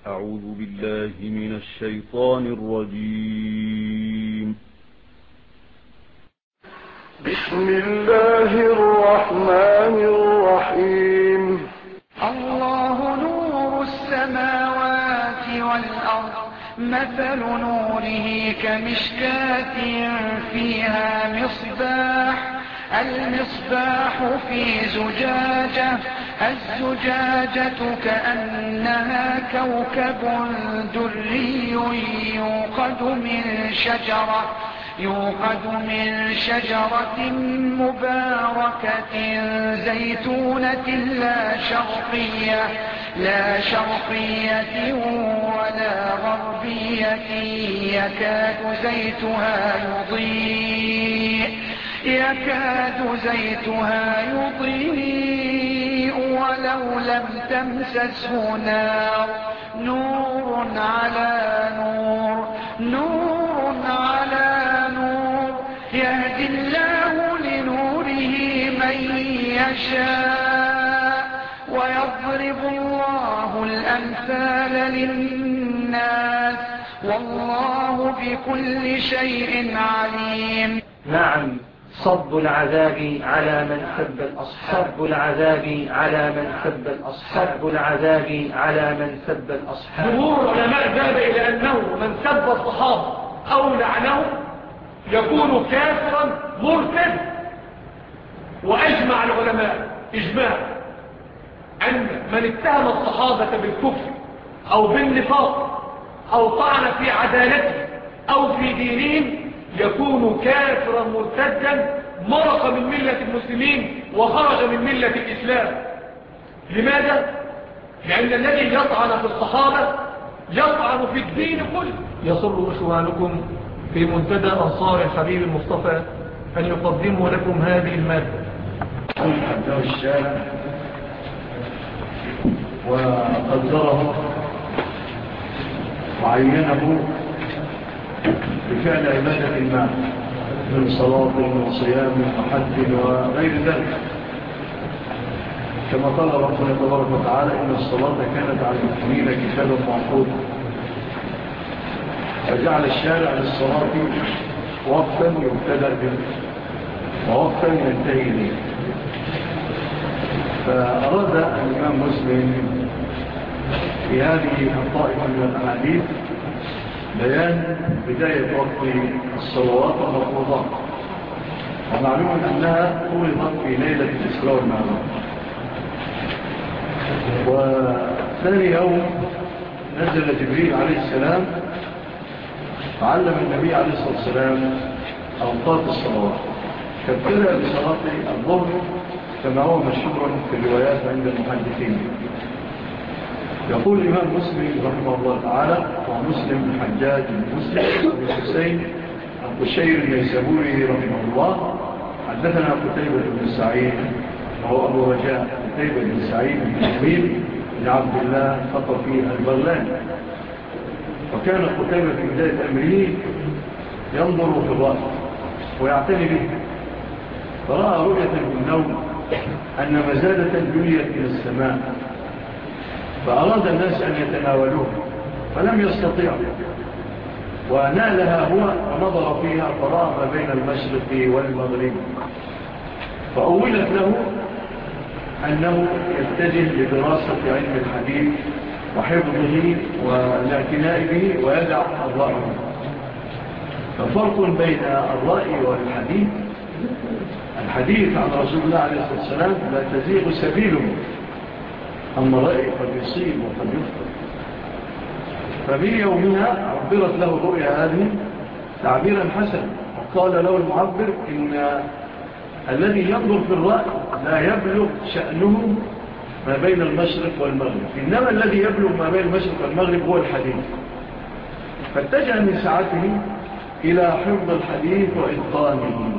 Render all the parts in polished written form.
أعوذ بالله من الشيطان الرجيم. بسم الله الرحمن الرحيم. الله نور السماوات والأرض، مثل نوره كمشكاة فيها مصباح، المصباح في زجاجة، الزجاجة كأنها كوكب دري يوقد من شجرة مباركة زيتونة لا شرقية ولا غربية، يكاد زيتها يضيء ولو لم تمسسه نار، نور على نور، يهدي الله لنوره من يشاء، ويضرب الله الأمثال للناس، والله بكل شيء عليم. نعم، صب العذاب على من سب الأصحاب، جمهور العلماء ذهب إلى أنه من سب الصحابة أو لعنه يكون كافرا مرتد. وأجمع العلماء إجماع أن من اتهم الصحابة بالكفر أو بالنفاق أو طعن في عدالته أو في دينهم يكون كافرا مرتدا، مرق من ملة المسلمين وخرج من ملة الإسلام. لماذا؟ لأن الذي يطعن في الصحابة يطعن في الدين كله. يسر إخوانكم في منتدى أنصار الحبيب المصطفى أن يقدموا لكم هذه المادة. أبدأ الشارع وقدره وعينه بفعل عبادة ما من صلاة وصيام وحج وغير ذلك، كما قال ربنا تبارك وتعالى: إن الصلاة كانت على المؤمنين كتابا موقوتا. فجعل الشارع للصلاة وقتا يبتدأ به ووقتا ينتهي به. فأراد الإمام مسلم في هذه الطائفة من الأحاديث بيان بداية وقت الصلوات المفروضات، ومعلوم أنها فرضت في ليلة الإسراء والمعراج. وثاني يوم نزل جبريل عليه السلام فعلم النبي عليه الصلاة والسلام أوقات الصلوات، فابتدأ بصلاة الظهر كما هو مشهور في الروايات عند المحدثين. يقول الإمام مسلم رحمه الله تعالى: ومسلم بن حجاج بن مسلم بن حسين القشيري النيسابوري رحمه الله حدثنا قتيبة بن سعيد وهو أبو رجاء قتيبة بن سعيد بن جميل بن عبد الله الثقفي البغلاني. وكان قتيبة في بداية أمره ينظر في الرأي ويعتني به، فرأى رؤية في النوم أن مزادة جليت إلى السماء، فأراد الناس أن يتناولوه فلم يستطيعوا، ونالها هو ونظر فيها فرأى ما بين المشرق والمغرب، فأولت له أنه يتجه لدراسة علم الحديث وحفظه والاعتناء به ويدع الرأي. ففرق بين الرأي والحديث: الحديث عن رسول الله عليه الصلاة والسلام لا تزيغ سبيله، أما الرأي قد يصيب وقد يخطئ. ففي يومها عبرت له الرؤيا هذه تعبيرا حسنا، وقال له المعبر: إن الذي ينظر في الرأي لا يبلغ شأنه ما بين المشرق والمغرب، إنما الذي يبلغ ما بين المشرق والمغرب هو الحديث. فاتجه من ساعته إلى حفظ الحديث وإتقانه.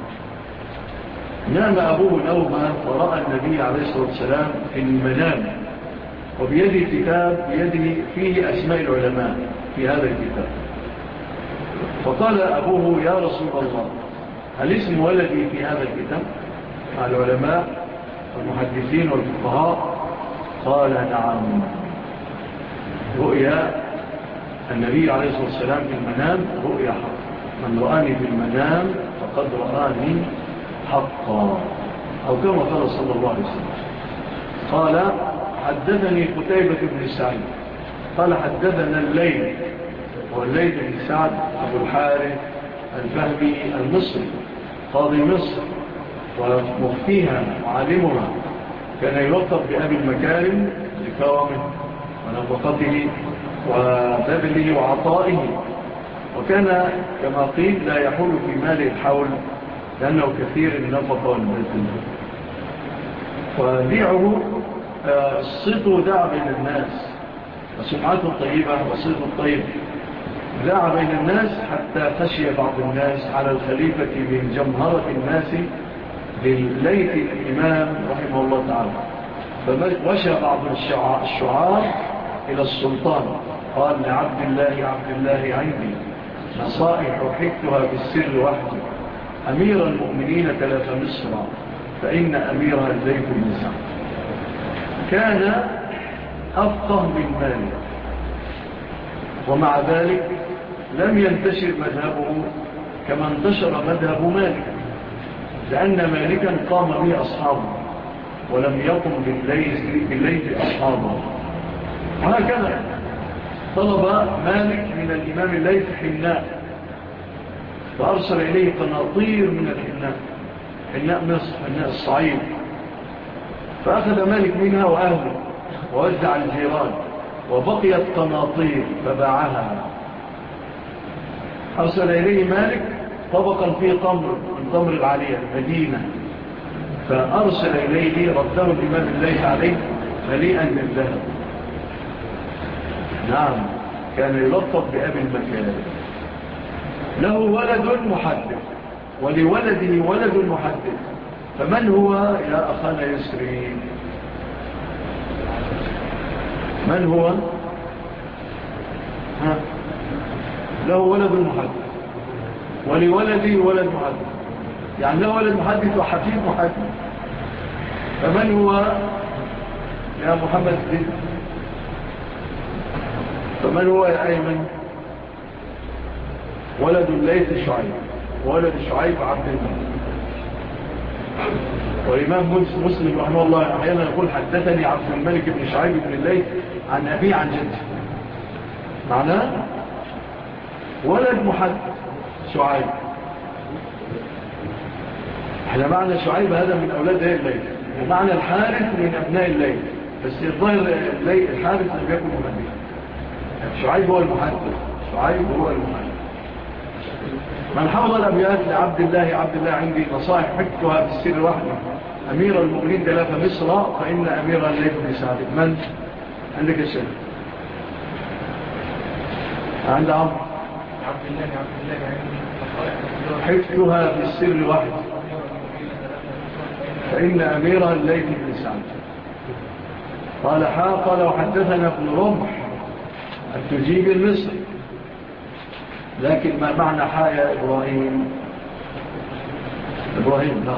نام أبوه نوما ورأى النبي عليه الصلاة والسلام في المنام، وبيده كتاب بيده فيه أسماء العلماء في هذا الكتاب. فقال أبوه: يا رسول الله، هل اسم ولدي في هذا الكتاب مع العلماء والمحدثين والفقهاء؟ قال: نعم. رؤيا النبي عليه الصلاة والسلام في المنام رؤيا حق. من رآني في المنام فقد رآني حقا، أو كما قال صلى الله عليه وسلم. قال حدثني قتيبة بن سعيد قال حدثنا الليل، والليل بن سعد أبو الحارث الفهمي المصري قاضي مصر ومفتيها وعالمها، كان يلقب بأبي المكارم لكرمه ونفقته وبذله وعطائه، وكان كما قيل لا يحول في ماله الحول لأنه كثير النفقة والبذل. وديعه صيته دعا بين الناس، وسمعته الطيبة وصيته الطيب دعا بين الناس، حتى خشي بعض الناس على الخليفة من جمهرة الناس لليث الإمام رحمه الله تعالى، فوشى بعض الشعار إلى السلطان. قال لعبد الله عندي نصائح حكتها بالسر وحدي، أمير المؤمنين تلف مصر فإن أميرها الليث بن سعد. كان أفقه من مالك، ومع ذلك لم ينتشر مذهبه كما انتشر مذهب مالك، لأن مالكا قام به أصحابه ولم يقم بالليث أصحابه. وهكذا طلب مالك من الإمام الليث حناء، فأرسل إليه قناطير من الحناء، حناء مصر، حناء الصعيد، فأخذ مالك منها وأهله ووزع الجيران، وبقيت قناطير فباعها. أرسل إليه مالك طبقا فيه تمر من تمر العالية المدينة، فأرسل إليه رده الإمام الليث عليه مليئا بالذهب. نعم، كان يلقب بأبي المكارم. له ولد محدث ولولده ولد محدث، فمن هو يا أخانا يسري؟ من هو؟ له ولد محدث ولولده ولد محدث، يعني له ولد محدث وحفيد محدث، فمن هو يا محمد الدين؟ فمن هو يا أيمن؟ ولد الليث شعيب، ولد شعيب عبد الله. والإمام مسلم رحمه الله أحيانا يقول حدثني عبد الملك بن شعيب بن الليث عن أبي عن جده، معناه ولد محدث شعيب. احنا معنى شعيب هذا من أولاد الليث، ومعنى الحارث من أبناء الليث، بس الظاهر الحارث لم يكن مهدي. شعيب هو المحدث، شعيب هو المحدث. من حفظ الأبيات لعبد الله عندي نصائح حكتها بالسر وحدي، أمير المؤمنين تلف مصر فإن أمير الليث بن سعد. من عندك الشيء؟ عند عبد الله حكتها بالسر وحدي فإن أميرها الليث بن سعد. قال وحدثنا ابن رمح التجيب المصري، لكن ما معنى حايا إبراهيم؟ لا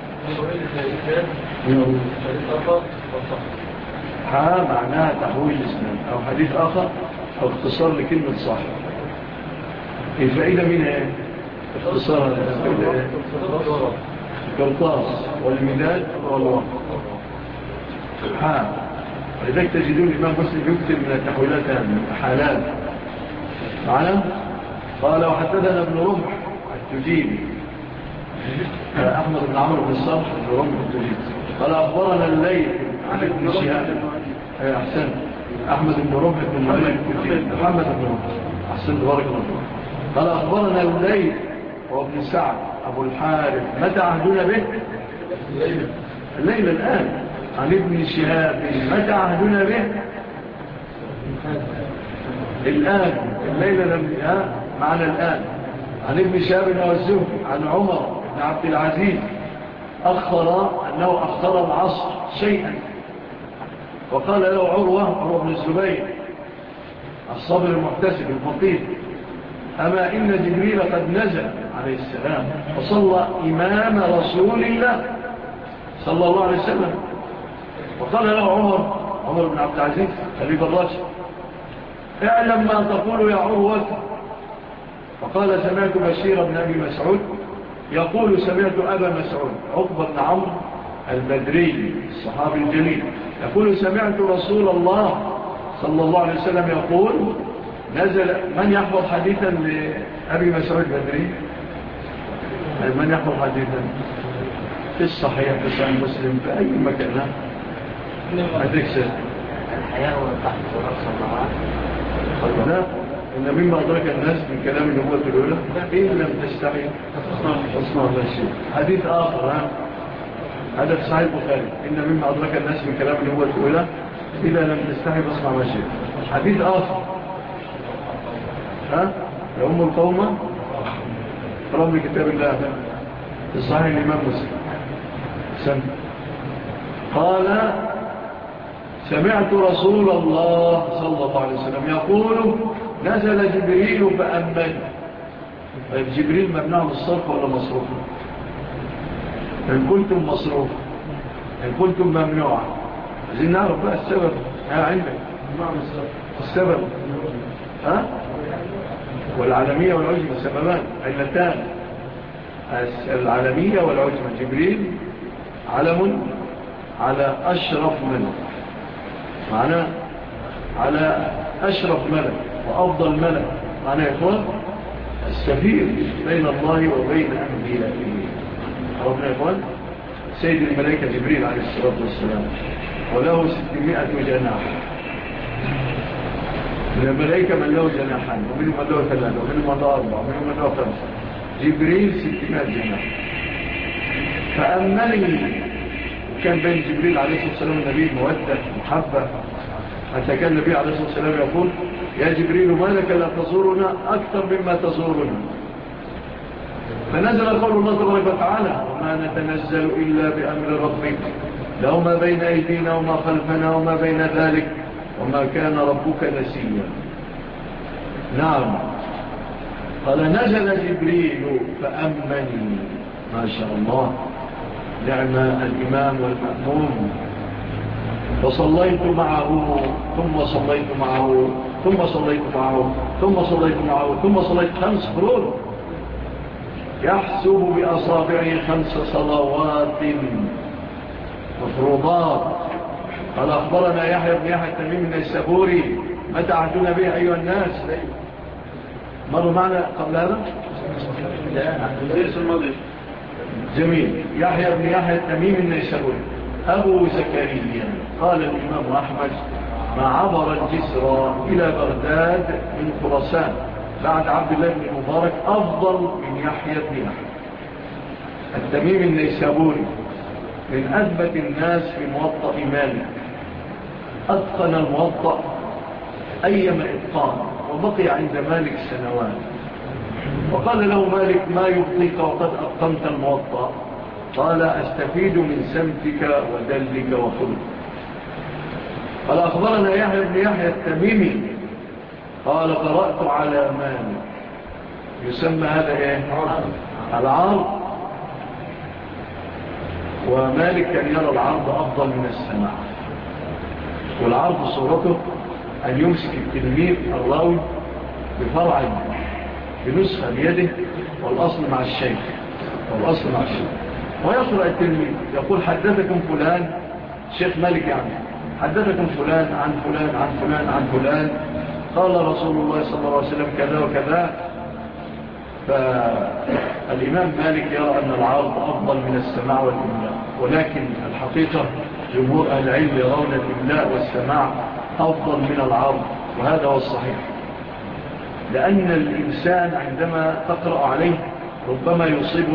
حا معناها تحويل الإسلام، أو حديث آخر، أو اختصار لكلمة صح. الفائدة منها اختصار القرطاس والمداد والوقت. لذلك تجدون الإمام مسلم يكتب من التحويلات حالات معنا. قال وحدثنا ابن رمح التجيبي أحمد بن عمرو بن الصالح بن رمح التجيبي قال أخبرنا الليث عن ابن شهاب أحسن أحمد بن رمح بن مالك التجيبي محمد بن رمح أحسن بارك الله. قال أخبرنا الليث وابن سعد أبو الحارث متى عهدنا به؟ الليل الآن. عن ابن شهاب متى عهدنا به؟ الآن. الليل لم معنا الآن. عن ابن شهاب والزهري عن عمر بن عبد العزيز أنه أخر العصر شيئا، وقال له عروة بن الزبير الصبر المحتسب الفقير أما إن جبريل قد نزل عليه السلام وصلى إمام رسول الله صلى الله عليه وسلم. وقال له عمر بن عبد العزيز خليفة الراشد اعلم ما تقول يا عروة. فقال سمعت بشير بن أبي مسعود يقول سمعت أبا مسعود عقبة بن عمرو البدري الصحابي الجليل يقول سمعت رسول الله صلى الله عليه وسلم يقول نزل. من يحفظ حديثا لأبي مسعود البدري؟ من يحفظ حديثا في الصحيح في صحيح مسلم في أي مكان؟ أدرك سنة الحياة والبحث والأقصى الله. لا إن مما أدرك الناس من كلام النبوة الأولى إن لم تستحي فاصنع ما شئت. حديث آخر هذا في صحيح البخاري إن مما أدرك الناس من كلام النبوة الأولى إذا لم تستحي فاصنع ما شئت. حديث آخر يوم القوم رب كتاب الله في صحيح الإمام مسلم قال سمعت رسول الله صلى الله عليه وسلم يقول نزل جبريل فأمن. طيب جبريل ممنوع بالصرف ولا مصروف؟ إن كنتم مصروف إن كنتم ممنوع عايزين نعرف بقى السبب. عندك السبب والعالمية والعجمة سببان علتان العالمية والعجمة. جبريل علم على أشرف ملك معناه على أشرف ملك وأفضل ملك معناه يا إخوان السفير بين الله وبين أنبيائه. ربنا يا إخوان سيد الملائكة جبريل عليه الصلاة والسلام وله 600 جناح. من الملائكة من له جناحان ومنهم من له 3 ومنهم من له 4 ومنهم من له 5. جبريل 600 جناح. فأمني كان بين جبريل عليه الصلاة والسلام النبي مودة محبة حتى كان النبي عليه الصلاة والسلام يقول يا جبريل ما لك لا تزورنا أكثر مما تزورنا. فنزل قول الله تبارك وتعالى وما نتنزل إلا بأمر ربك له ما بين أيدينا وما خلفنا وما بين ذلك وما كان ربك نسيا. نعم قال نزل جبريل فأمني. ما شاء الله نعم الإمام والمأموم. فصليت معه ثم صليت معه ثم صليت معه ثم صليت معه ثم صليت 5 فروض يحسب بأصابعه 5 صلوات مفروضات. قال أخبرنا يحيى بن يحيى التميمي النيسابوري متى عهدنا به أيها الناس؟ مروا معنا قبل هذا؟ جميل. يحيى بن يحيى التميمي النيسابوري أبو زكريا. قال الإمام أحمد ما عبر الجسر إلى بغداد من خراسان بعد عبد الله بن المبارك أفضل من يحيى بن يحيى التميمي النيسابوري من أثبت الناس في موطأ مالك. أتقن الموطأ أيما إتقان وبقي عند مالك سنوات. وقال له مالك ما يبطيك وقد أتقنت الموطأ؟ قال أستفيد من سمتك ودلك وخلق. قال أخبرنا يحيى بن يحيى التميمي قال قرأت على مالك يسمى هذا إيه؟ العرض. ومالك كان يرى العرض أفضل من السماع. والعرض صورته أن يمسك التلميذ الراوي بفرع بنسخة بيده والأصل مع الشيخ ويقرأ التلميذ يقول حدثكم فلان شيخ مالك يعني حدثكم فلان عن فلان عن فلان عن فلان قال رسول الله صلى الله عليه وسلم كذا وكذا. فالإمام مالك يرى أن العرض أفضل من السماع والإملاء. ولكن الحقيقة جمهور أهل العلم يرون الإملاء والسماع أفضل من العرض. وهذا هو الصحيح لأن الإنسان عندما تقرأ عليه ربما يصيب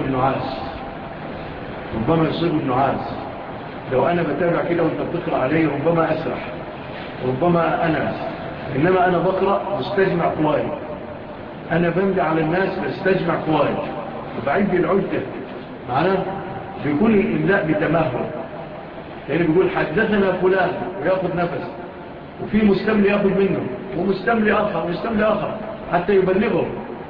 النعاس. لو أنا بتابع كده وانت بتقرأ عليه ربما أسرح ربما أنعس. إنما أنا بقرأ مستجمع قواي. أنا بمدع على الناس بستجمع قواي وبعيد العدة معناه بيكون الإملاء بتمهل. يعني بيقول حدثنا فلان ويأخذ نفس وفي مستملي يأخذ منه ومستملي آخر حتى يبلغه.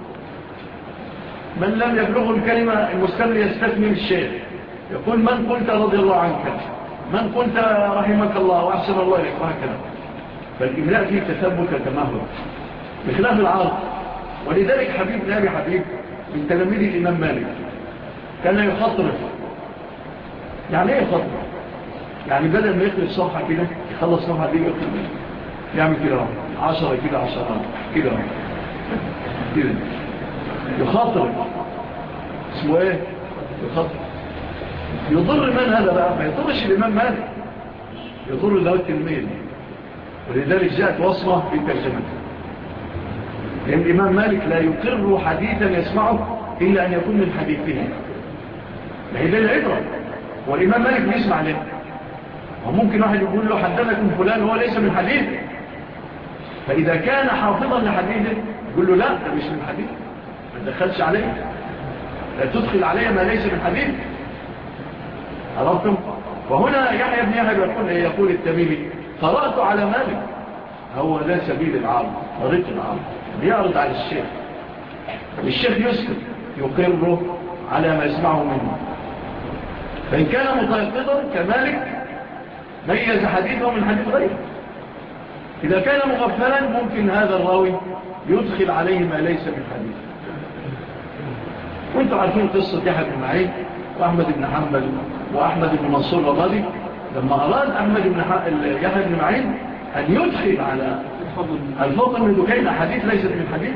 من لم يبلغه الكلمة المستملي يستثمر الشيء يقول من قلت رضي الله عنك من قلت رحمك الله وأحسن الله إليك وهكذا. فالإملاء فيه تثبت وتمهل بخلاف العرض. ولذلك حبيب بن أبي حبيب من تلاميذ الإمام مالك كان يخطرف. يعني ايه يخطرف؟ يعني بدل ما يخلص صفحة كده يخلص صفحة دي يعمل كده 10 كده 10 كده كده يخطرف. اسمه ايه؟ يخطرف. يضر من هذا بقى؟ ما يضرش الإمام مالك، يضر له التلميذ. ولذلك جاءت وصمة في ترجمته، لأن الإمام مالك لا يقر حديثا يسمعه إلا أن يكون من حديثه. ما هي ده العبرة. والإمام مالك بيسمع له، وممكن واحد يقول له حدثكم فلان هو ليس من حديث، فإذا كان حافظا لحديثه يقول له لا ده مش من حديث، ما تدخلش عليه، لا تدخل عليه ما ليس من حديث. عرفتم؟ وهنا يحيى بن يحيى يقول التميمي قرأت على مالك، هو ده سبيل العرض، طريق العرض، بيعرض على الشيخ، الشيخ يسكت يقره على ما يسمعه منه. فإن كان متيقظا كمالك ميز حديثه من حديث غيره. إذا كان مغفلا ممكن هذا الراوي يدخل عليه ما ليس من حديث. وانتم عارفين قصة يحيى بن معين وأحمد بن حنبل وأحمد بن منصور الرضي، لما أراد يحيى بن معين أن يدخل على الفضل بن دكين أحاديث ليست من حديث،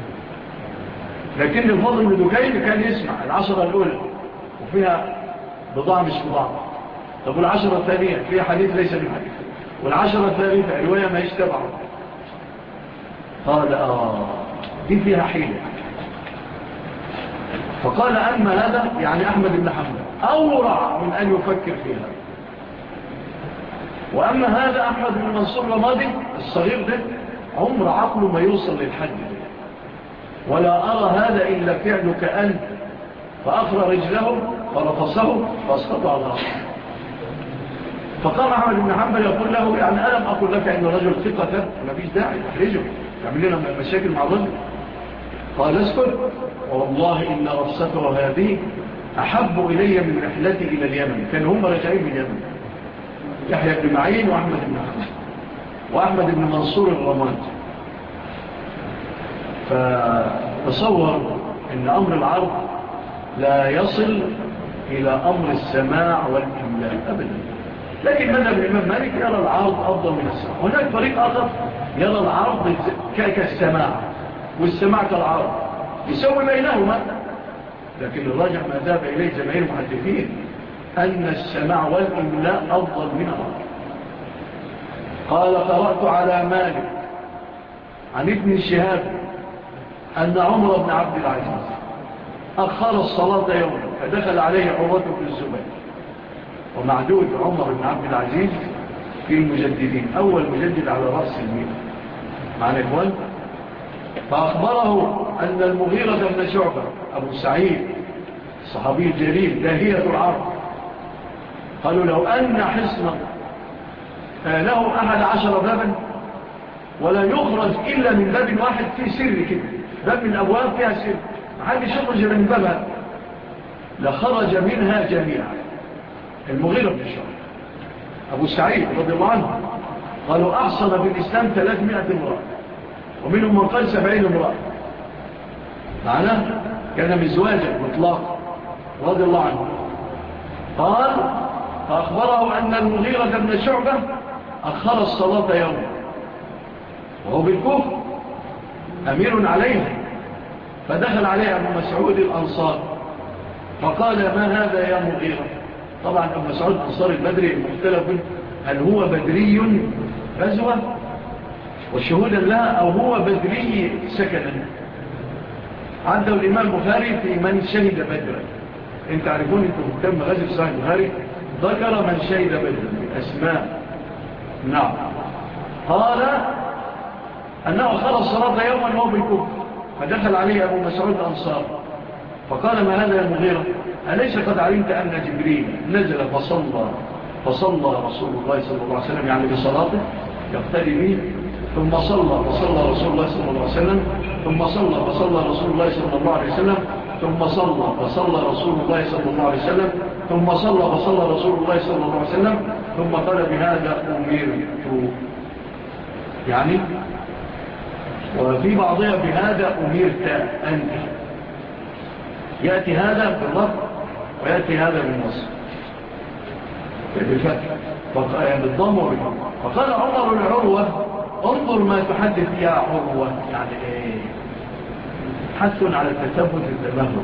لكن الفضل بن دكين كان يسمع 10 الأولى وفيها بضاعة مش بضاعة. طب 10 الثانية فيها حديث ليس من حديث، 10 الثالثة رواية ما يشتبع. قال دي فيها حيلة. فقال أما هذا يعني أحمد بن حنبل أورع من أن يفكر فيها، وأما هذا أحمد بن منصور الرمادي الصغير ده عمر عقله ما يوصل للحد ده، ولا أرى هذا إلا فعل كأن فأخرى رجله ورفصه فأسقطه على رأسه. فقام أحمد بن حنبل يقول له يعني ألم أقول لك أن رجل ثقة ما فيش داعي تحرجه تعمل لنا مشاكل مع الرجل؟ قال اسكت، والله إن رفصته هذه أحب إلي من رحلتي إلى اليمن. كانوا هم رجعين من اليمن، يحيى بن معين وأحمد بن حنبل وأحمد بن منصور الرمادي. فتصور أن أمر العرض لا يصل إلى أمر السماع والإملاء أبدا. لكن مذهب الإمام مالك يرى العرض أفضل من السماع. هناك فريق آخر يرى العرض كالسماع والسماع كالعرض، يسوي بينهما. لكن الراجح ما ذهب إليه جماهير المحدثين أن السماع والإملاء أفضل من العرض. قال قرأت على مالك عن ابن شهاب أن عمر بن عبد العزيز أخر الصلاة يوما فدخل عليه عروة بن الزبير. ومعدود عمر بن عبد العزيز في المجددين، أول مجدد على رأس المئة معنى إخوان. فأخبره أن المغيرة بن شعبة أبو سعيد الصحابي الجليل داهية العرض، قالوا لو أن حصنا له 11 بابا ولا يخرج إلا من باب واحد فيه سر كده، باب من الأبواب فيها سر محدش يخرج من بابها لخرج منها جميعا. المغيرة بن شعبة أبو سعيد رضي الله عنه قالوا أحصن في الإسلام 300 امرأة ومنهم من قال 70 امرأة، معناه كان مزواجا مطلقا رضي الله عنه. قال فأخبره أن المغيرة بن شعبة أخر الصلاة يوم وهو بالكوفة أمير عليه، فدخل عليه أبو مسعود الأنصار فقال ما هذا يا مغيرة؟ طبعا أبو مسعود الأنصار البدري مختلف هل هو بدري غزوة وشهودا لها أو هو بدري سكنا. عنده الإمام البخاري في من شهد بدرا، انت عارفون انتم مهتم غزو صحيح البخاري ذكر من شهد بدرا أسماء. نعم. قال أنه أخر الصلاة يوما وهو بالكوفة فدخل عليه أبو مسعود الأنصار فقال ما هذا يا مغيرة؟ أليس قد علمت أن جبريل نزل فصلى رسول الله صلى الله عليه وسلم يعني بصلاته يقتدي به، ثم فصلى رسول الله صلى الله عليه وسلم، ثم فصلى رسول الله صلى الله عليه وسلم، ثم فصلى رسول الله صلى الله عليه وسلم، ثم فصلى رسول الله صلى الله عليه وسلم، ثم قال بهذا أمرت. يعني وفي بعضها بهذا أميرت أنت، يأتي هذا باللفظ ويأتي هذا بالنص بالفتح بالضم وبالفتح. فقال عمر لعروة انظر ما تحدث يا عروة، يعني ايه؟ حث على التثبت التمهل.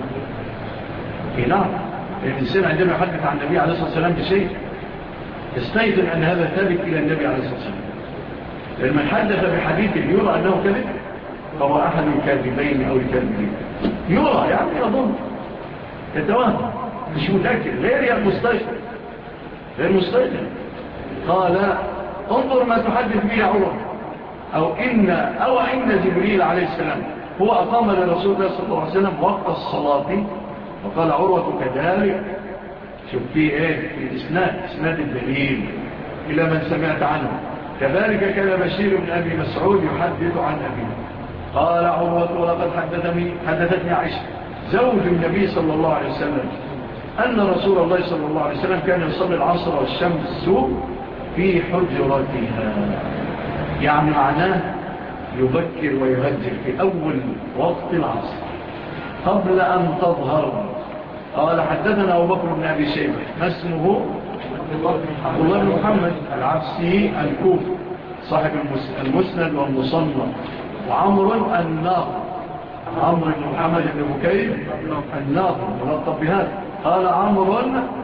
نعم، الإنسان عندما يحدث عن النبي عليه الصلاة والسلام بشيء يستيقن أن هذا ثابت إلى النبي عليه الصلاة والسلام. لمن حدث بحديث يرى أنه كذب فهو أحد الكاذبين أو الكاذبين، يرى يعني يظن يتوهم مش متأكد، غير المستيقن غير مستيقن. قال انظر ما تحدث به عروة أو إن جبريل عليه السلام هو أقام لرسول الله صلى الله عليه وسلم وقت الصلاة. وقال عروة كذلك. شوف فيه ايه في الإسناد الدليل إلى من سمعت عنه. كذلك كان بشير بن أبي مسعود يحدث عن أبيه. قال عروة ولقد حدثتني عائشة زوج النبي صلى الله عليه وسلم أن رسول الله صلى الله عليه وسلم كان يصلي العصر والشمس في حجرتها، يعني معناه يبكر ويهجر في أول وقت العصر قبل أن تظهر. قال حدثنا أبو بكر بن أبي شيبة ما اسمه؟ عبد الله بن محمد العبسي الكوفي صاحب المسند والمصنف. وعمر الناقد، عمرو بن محمد بن بكير الناقد ملقب بهذا. قال عمرو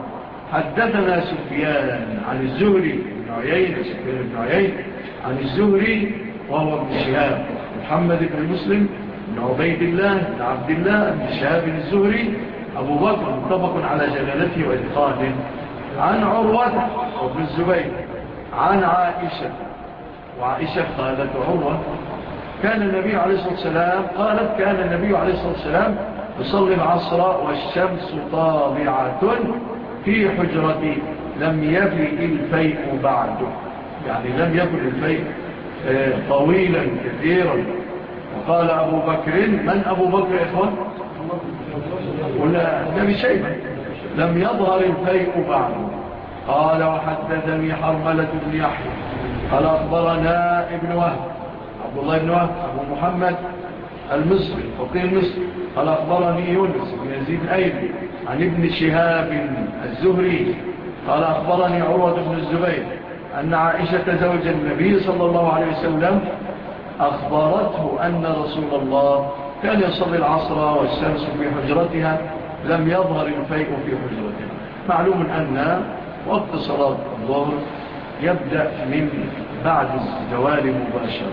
حدثنا سفيان عن الزهري بن عيين عن الزهري وهو ابن شهاب محمد بن مسلم بن عبيد الله بن عبد الله بن شهاب الزهري أبو بكر متفق على جلالته وإتقانه. عن عروة وابن الزبير عن عائشة، وعائشة قالت عروة كان النبي عليه الصلاة والسلام كان النبي عليه الصلاة والسلام يصلي العصر والشمس طالعة في حجرتي لم يبي الفيء بعده، يعني لم يكن الفيء طويلا كثيرا. وقال أبو بكر، من أبو بكر يا إخوان؟ ولا نبي شيء لم يظهر الفيء بعده. قال وحدثني حرملة بن يحيى قال أخبرنا ابن وهب عبد الله بن وهب أبو محمد المصري فقيه المصري قال أخبرني يونس بن يزيد الأيلي عن ابن شهاب الزهري قال أخبرني عروة بن الزبير أن عائشة زوج النبي صلى الله عليه وسلم أخبرته أن رسول الله كان يصلي العصر والشمس في حجرتها لم يظهر الفيء في حجرتها. معلوم أن وقت صلاة الظهر يبدأ من بعد الزوال مباشرة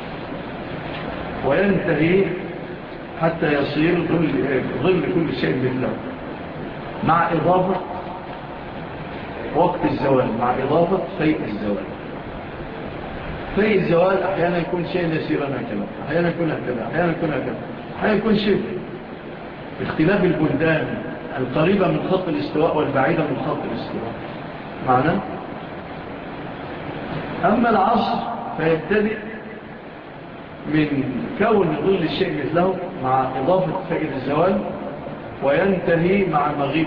وينتهي حتى يصير ظل كل شيء مثله، مع إضافة وقت الزوال، مع إضافة فيء الزوال. فيء الزوال أحيانا يكون شيء يسيرا هكذا، أحيانا يكون هكذا، أحيانا يكون هكذا، أحيانا يكون شيء باختلاف البلدان القريبة من خط الاستواء والبعيدة من خط الاستواء معنا. أما العصر فيبتدئ من كون ظل الشيء مثله مع إضافة فيء الزوال وينتهي مع مغيب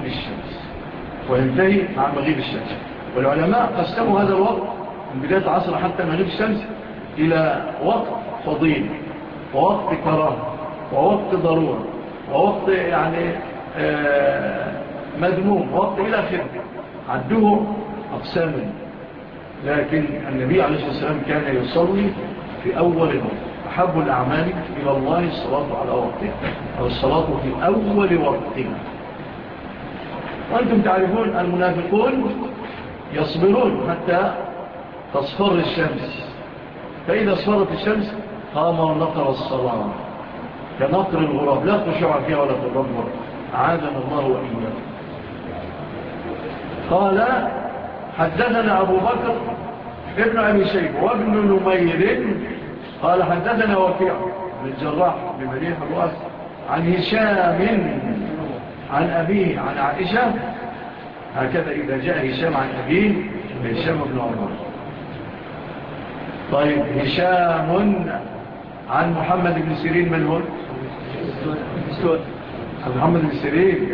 الشمس. والعلماء قسموا هذا الوقت من بداية العصر حتى مغيب الشمس إلى وقت فضيل ووقت كراهة ووقت ضرورة ووقت يعني مذموم ووقت إلى آخره، عدوه أقساما. لكن النبي عليه الصلاة والسلام كان يصلي في أول الوقت. أحب الأعمال إلى الله الصلاة على وقتها أو الصلاة في أول وقتها. وأنتم تعرفون المنافقون يصبرون حتى تصفر الشمس، فإذا اصفرت الشمس قام ونقر الصلاة كنقر الغراب لا خشوع فيها ولا تضبر، عادنا الله وإياه. قال حدثنا أبو بكر ابن أبي شيبة وابن نمير قال حدثنا وكيع بن الجراح بمليح الرأس عن هشام عن أبيه عن عائشة، هكذا إذا جاء هشام عن أبيه هشام بن عمر. طيب هشام عن محمد بن سيرين من هو؟ محمد بن سيرين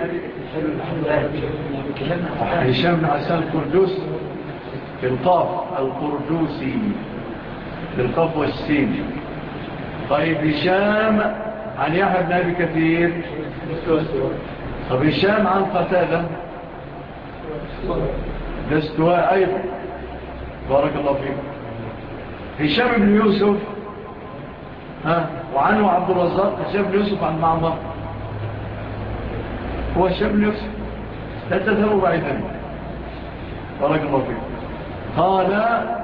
هشام بن عسان القردوسي في القاف القردوسي بالقاف والسين. طيب هشام عن يحيى بن أبي كثير. طب هشام عن قتادة ده استواء أيضا. بارك الله فيكم. هشام بن يوسف وعنه عبد الرزاق. هشام بن يوسف عن معمر. هو هشام بن يوسف لا تذهبوا بعيدا. بارك الله فيكم. قال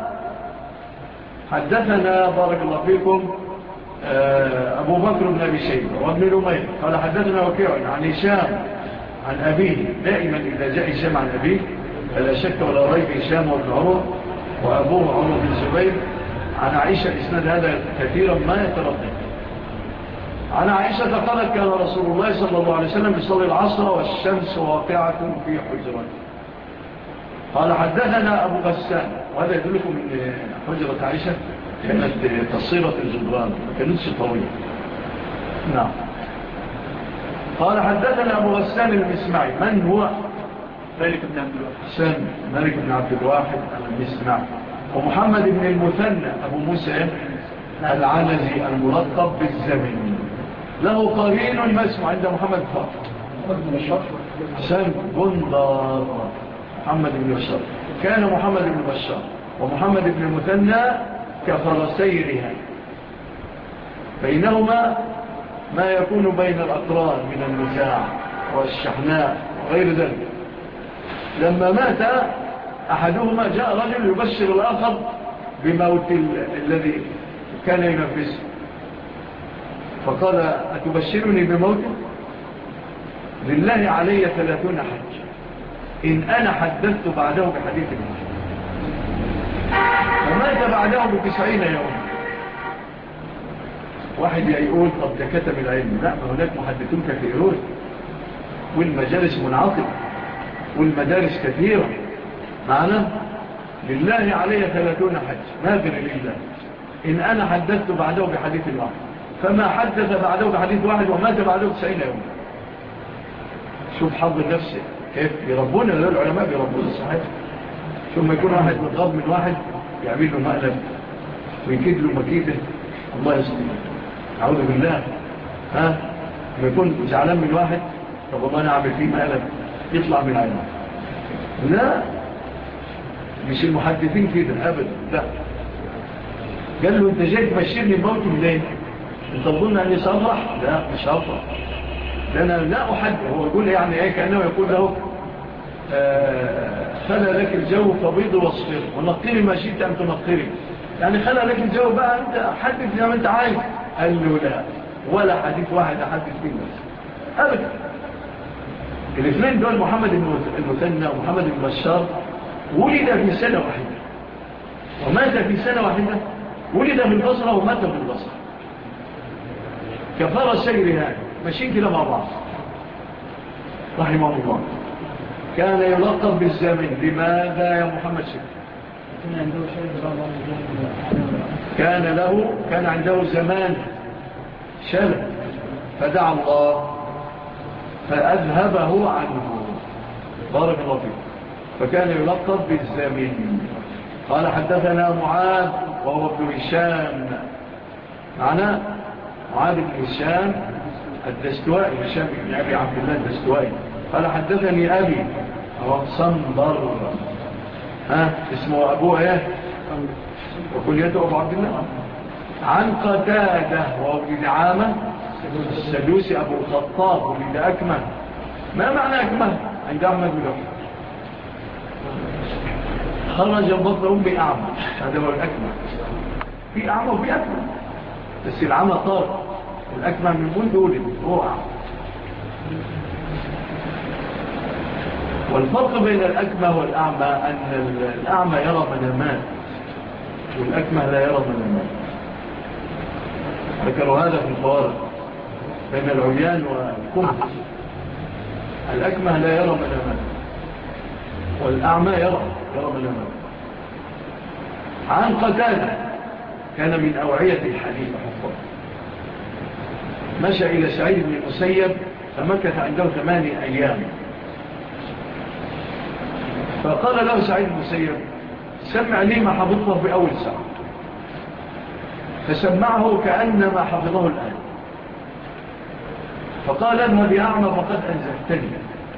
حدثنا بارك الله فيكم أبو بكر بن أبي شيبة وابن نمير قال حدثنا وكيع عن هشام عن أبيه. دائما إذا جاء هشام عن أبيه فلا شك ولا ريب هشام وابن عمر وأبوه عمر بن الزبير. عن عائشة الإسناد هذا كثيرا ما يتردد. عن عائشة قالت كان رسول الله صلى الله عليه وسلم يصلي العصر والشمس واقعة في حجرته. قال حدثنا أبو غسان. وهذا يدلكم من حجرة عائشة كانت قصيرة الجدران ما كانتش طويلة. نعم. قال حدثنا أبو غسان المسمعي. من هو؟ مالك بن عبد الواحد. مالك بن عبد الواحد المسمعي. ومحمد بن المثنى أبو موسى العنزي الملقب بالزمن. له قرين ما اسمه عند محمد فاطر حسن بندر. محمد بن بشار. كان محمد بن بشار ومحمد بن المثنى كفرسي رهان بينهما ما يكون بين الأقران من النزاع والشحناء وغير ذلك. لما مات أحدهما جاء رجل يبشر الآخر بموت الذي كان ينفسه فقال أتبشرني بموت؟ لله علي 30 حج إن أنا حدثت بعده بحديث الموت. فمات بعده ب90 يوم. واحد يقول طب ده كتب العلم. لا، هناك محدثون كثيرون والمجالس منعطفة والمدارس كثيرة معنا. لله علي 30 حج نادر لله إن أنا حدثت بعده بحديث واحد. فما حدث بعده بحديث واحد ومات بعده 90 يوم. شوف حظ نفسه كيف يربون. العلماء بيربون الصحيح. شوف ما يكون واحد متغض من واحد يعمل له مقلب ويكيد له مكيده. الله يسلمه. أعوذ بالله. ما يكون زعلان من واحد طب والله أنا أعمل فيه مقلب يطلع من عينه. لا، مش المحدثين كده أبدا. لا، قال له أنت جاي تبشرني بموت ليه؟ أنت تظن أني سأفرح؟ لا، مش هفرح. لأن لا أحد. هو يقول يعني إيه كأنه يقول له خلى لك الجو فبيض واصفر ونقري ما شئت أن تنقري. يعني خلى لك الجو بقى أنت حدث زي ما أنت عايز. قال له لا، ولا حديث واحد أحدث فيه بس أبدا. الاثنين دول محمد المثنى ومحمد بن بشار ولد في سنة واحدة ومات في سنة واحدة. ولد في البصرة ومات في البصرة كفار السير هذا ماشيين كده مع بعض رحمه الله. كان يلقب بالزمن. لماذا يا محمد شكرا؟ كان عنده زمان شلل فدعا الله فأذهبه عنه. بارك الله فيه. فكان يلقب بالزمن. قال حدثنا معاذ وهو ابن هشام. معنا معاذ بن هشام الدستوائي. هشام بن أبي عبد الله الدستوائي. قال حدثني أبي هو صنبر. اسمه أبوه ايه وكليته أبو عبد الله. عن قتادة وهو ابن دعامة السدوسي أبو الخطاب ولد أكمه. ما معنى أكمه؟ عند أحمد بن لحظة خرج بطن أمي أعمى. هذا هو الأكمه. في أعمى وفي أكمه بس العمى طار. الأكمه من منذ ولد هو أعمى. والفرق بين الأكمه والأعمى أن الأعمى يرى منامات والأكمه لا يرى منامات. ذكروا هذا في الفوارق بين العيان والكمه. الأكمه لا يرى منامات والأعمى يرى منامات. عن قتادة كان من أوعية الحديث حفظه. مشى إلى سعيد بن المسيب فمكث عنده 8 أيام. فقال له سعيد بن المسيب سمع لي ما حفظته في أول ساعة. فسمعه كأنما حفظه الآن، فقال اذهب يا أعمى فقد أنزلتني،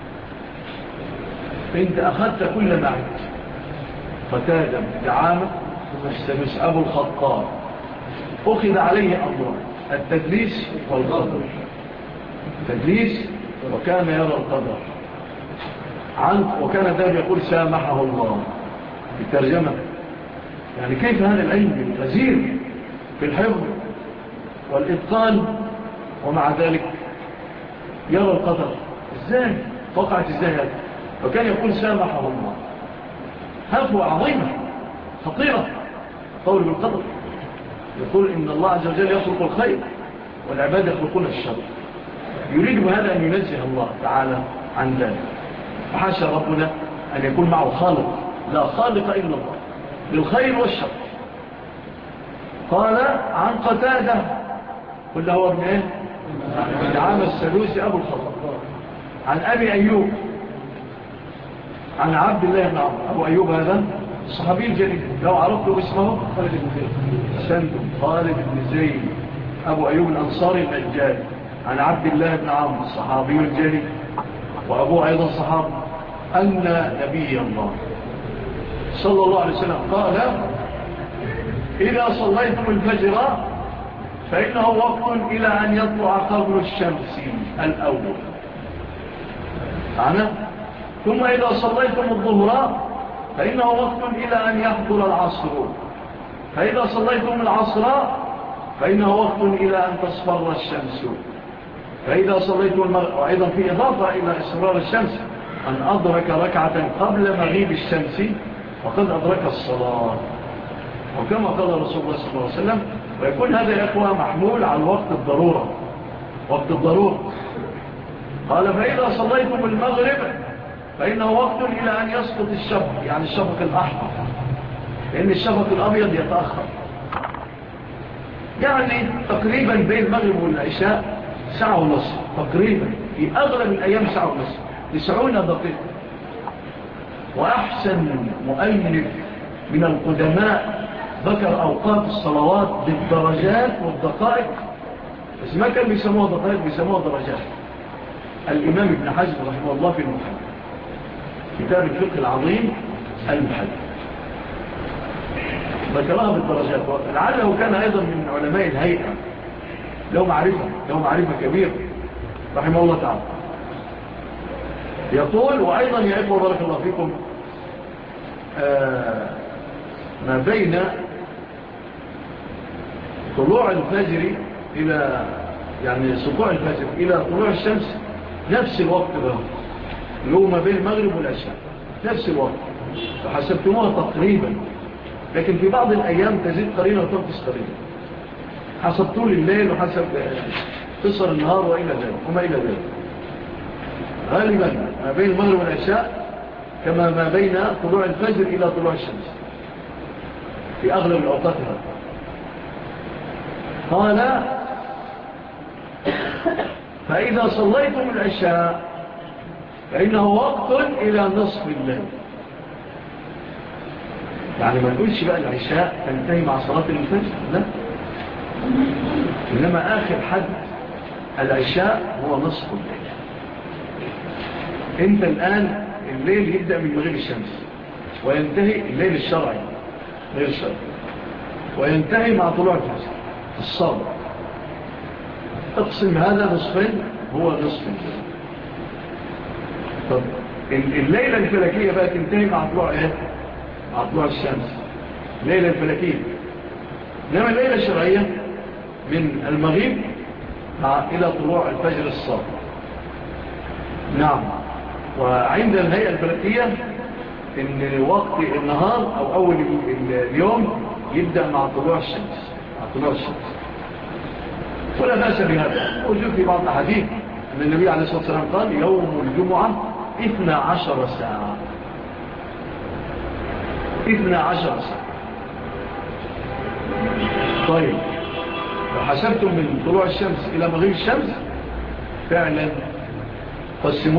فإنت أخذت كل ما عندك. قتادة بن دعامة السدوسي أبو الخطاب أخذ عليه أمران: التدليس والقدر. التدليس وكان يرى القدر وكان ذلك يقول سامحه الله بالترجمة. يعني كيف هذا العلم الغزير في الحفظ والإتقان ومع ذلك يرى القدر؟ ازاي وقعت ازاي هذا؟ وكان يقول سامحه الله. هفوة عظيمة خطيرة قول بالقدر. يقول إن الله عز وجل يخلق الخير والعباد يخلقون الشر. يريد بهذا أن ينزه الله تعالى عن ذلك. فحاشا ربنا أن يكون معه خالق، لا خالق إلا الله للخير والشر. قال عن قتادة قل هو ابن ايه؟ دعامة السدوسي أبو الخطاب. عن أبي أيوب عن عبد الله بن عمرو. أبو أيوب هذا الصحابي الجليل، لو عرفته اسمه خالد بن زيد. خالد بن زيد أبو أيوب الأنصاري النجاري. عن عبد الله بن عمرو الصحابي الجليل وأبوه أيضا صحابي أن نبي الله صلى الله عليه وسلم قال إذا صليتم الفجر فإنه وقت إلى أن يطلع قبل الشمس الأول. معنى ثم إذا صليتم الظهر فإنه وقت إلى أن يحضر العصر، فإذا صليتم العصر فإنه وقت إلى أن تصفر الشمس، فإذا صليتم المغرب. وأيضا في إضافة إلى إصرار الشمس أن أدرك ركعة قبل مغيب الشمس وقد أدرك الصلاة، وكما قال رسول الله صلى الله عليه وسلم. ويكون هذا يا أخوة محمول على وقت الضرورة، وقت الضرورة. قال فإذا صليتم المغرب فإنه وقت إلى أن يسقط الشفق، يعني الشفق الأحمر، لأن الشفق الأبيض يتأخر. يعني تقريبا بين المغرب والعشاء ساعة ونصف تقريبا، في أغلب الأيام ساعة ونصف، 90 دقيقة. وأحسن مؤلف من القدماء ذكر أوقات الصلوات بالدرجات والدقائق، بس ما كان بيسموها دقائق، بيسموها درجات. الإمام ابن حزم رحمه الله في المحل، كتاب الفقه العظيم المحل، ذكرها بالدرجات. لعله كان أيضا من علماء الهيئة، له معرفة كبيرة رحمه الله تعالى. يقول وأيضا يا إخوة بارك الله فيكم ما بين طلوع الفجر إلى يعني سطوع الفجر إلى طلوع الشمس نفس الوقت ده، اللي هو ما بين المغرب والعشاء نفس الوقت، فحسبتموها تقريبا. لكن في بعض الأيام تزيد قليلا وتنقص قليلا، حسب طول الليل وحسب قصر النهار وما إلى ذلك. غالبا ما بين المغرب والعشاء كما ما بين طلوع الفجر إلى طلوع الشمس في أغلب الأوقات هذا. قال فإذا صليتم العشاء فإنه وقت إلى نصف الليل. يعني ما نقولش بقى العشاء تنتهي مع صلاة الفجر، لا، إنما آخر حد العشاء هو نصف الليل. انت الآن الليل يبدأ من مغيب الشمس وينتهي الليل الشرعي غير الشرعي، وينتهي مع طلوع الفجر الصبر. اقسم هذا نصفين، هو نصف الليل. طب الليلة الفلكية بقى تنتهي مع طلوع ايه؟ مع طلوع الشمس، الليلة الفلكية. انما الليلة الشرعية من المغيب إلى طلوع الفجر الصبر. نعم. وعند الهيئة الفلكية ان وقت النهار او اول اليوم يبدأ مع طلوع الشمس، ولا بأس بهذا. وجود في بعض الحديث ان النبي عليه الصلاة والسلام قال يوم الجمعة 12 ساعة 12 ساعة. طيب لو حسبتم من طلوع الشمس الى مغيب الشمس فعلا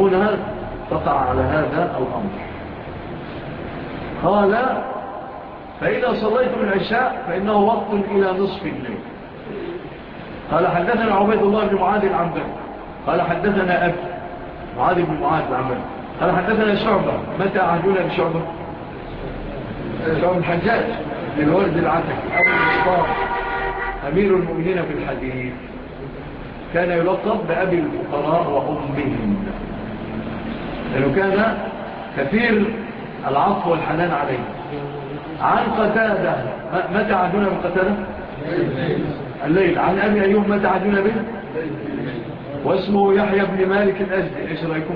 قسمونها تقع على هذا الأمر. قال فإذا صليتم العشاء فإنه وقت إلى نصف الليل. قال حدثنا عبيد الله بن معاذ العنبري قال حدثنا أبي معاذ بن معاذ العنبري قال حدثنا شعبة. متى عهدنا بشعبة؟ شعب الحجاج للولد العتك أبو المصطفى أمير المؤمنين في الحديث، كان يلقب بأبي الفقراء وأمهم، لأنه كان كثير العطف والحنان عليه. عن قتادة. متى عهدنا بقتادة؟ الليل. عن أبي أيوب. متى عهدنا به؟ واسمه يحيى بن مالك الأزدي. إيش رأيكم؟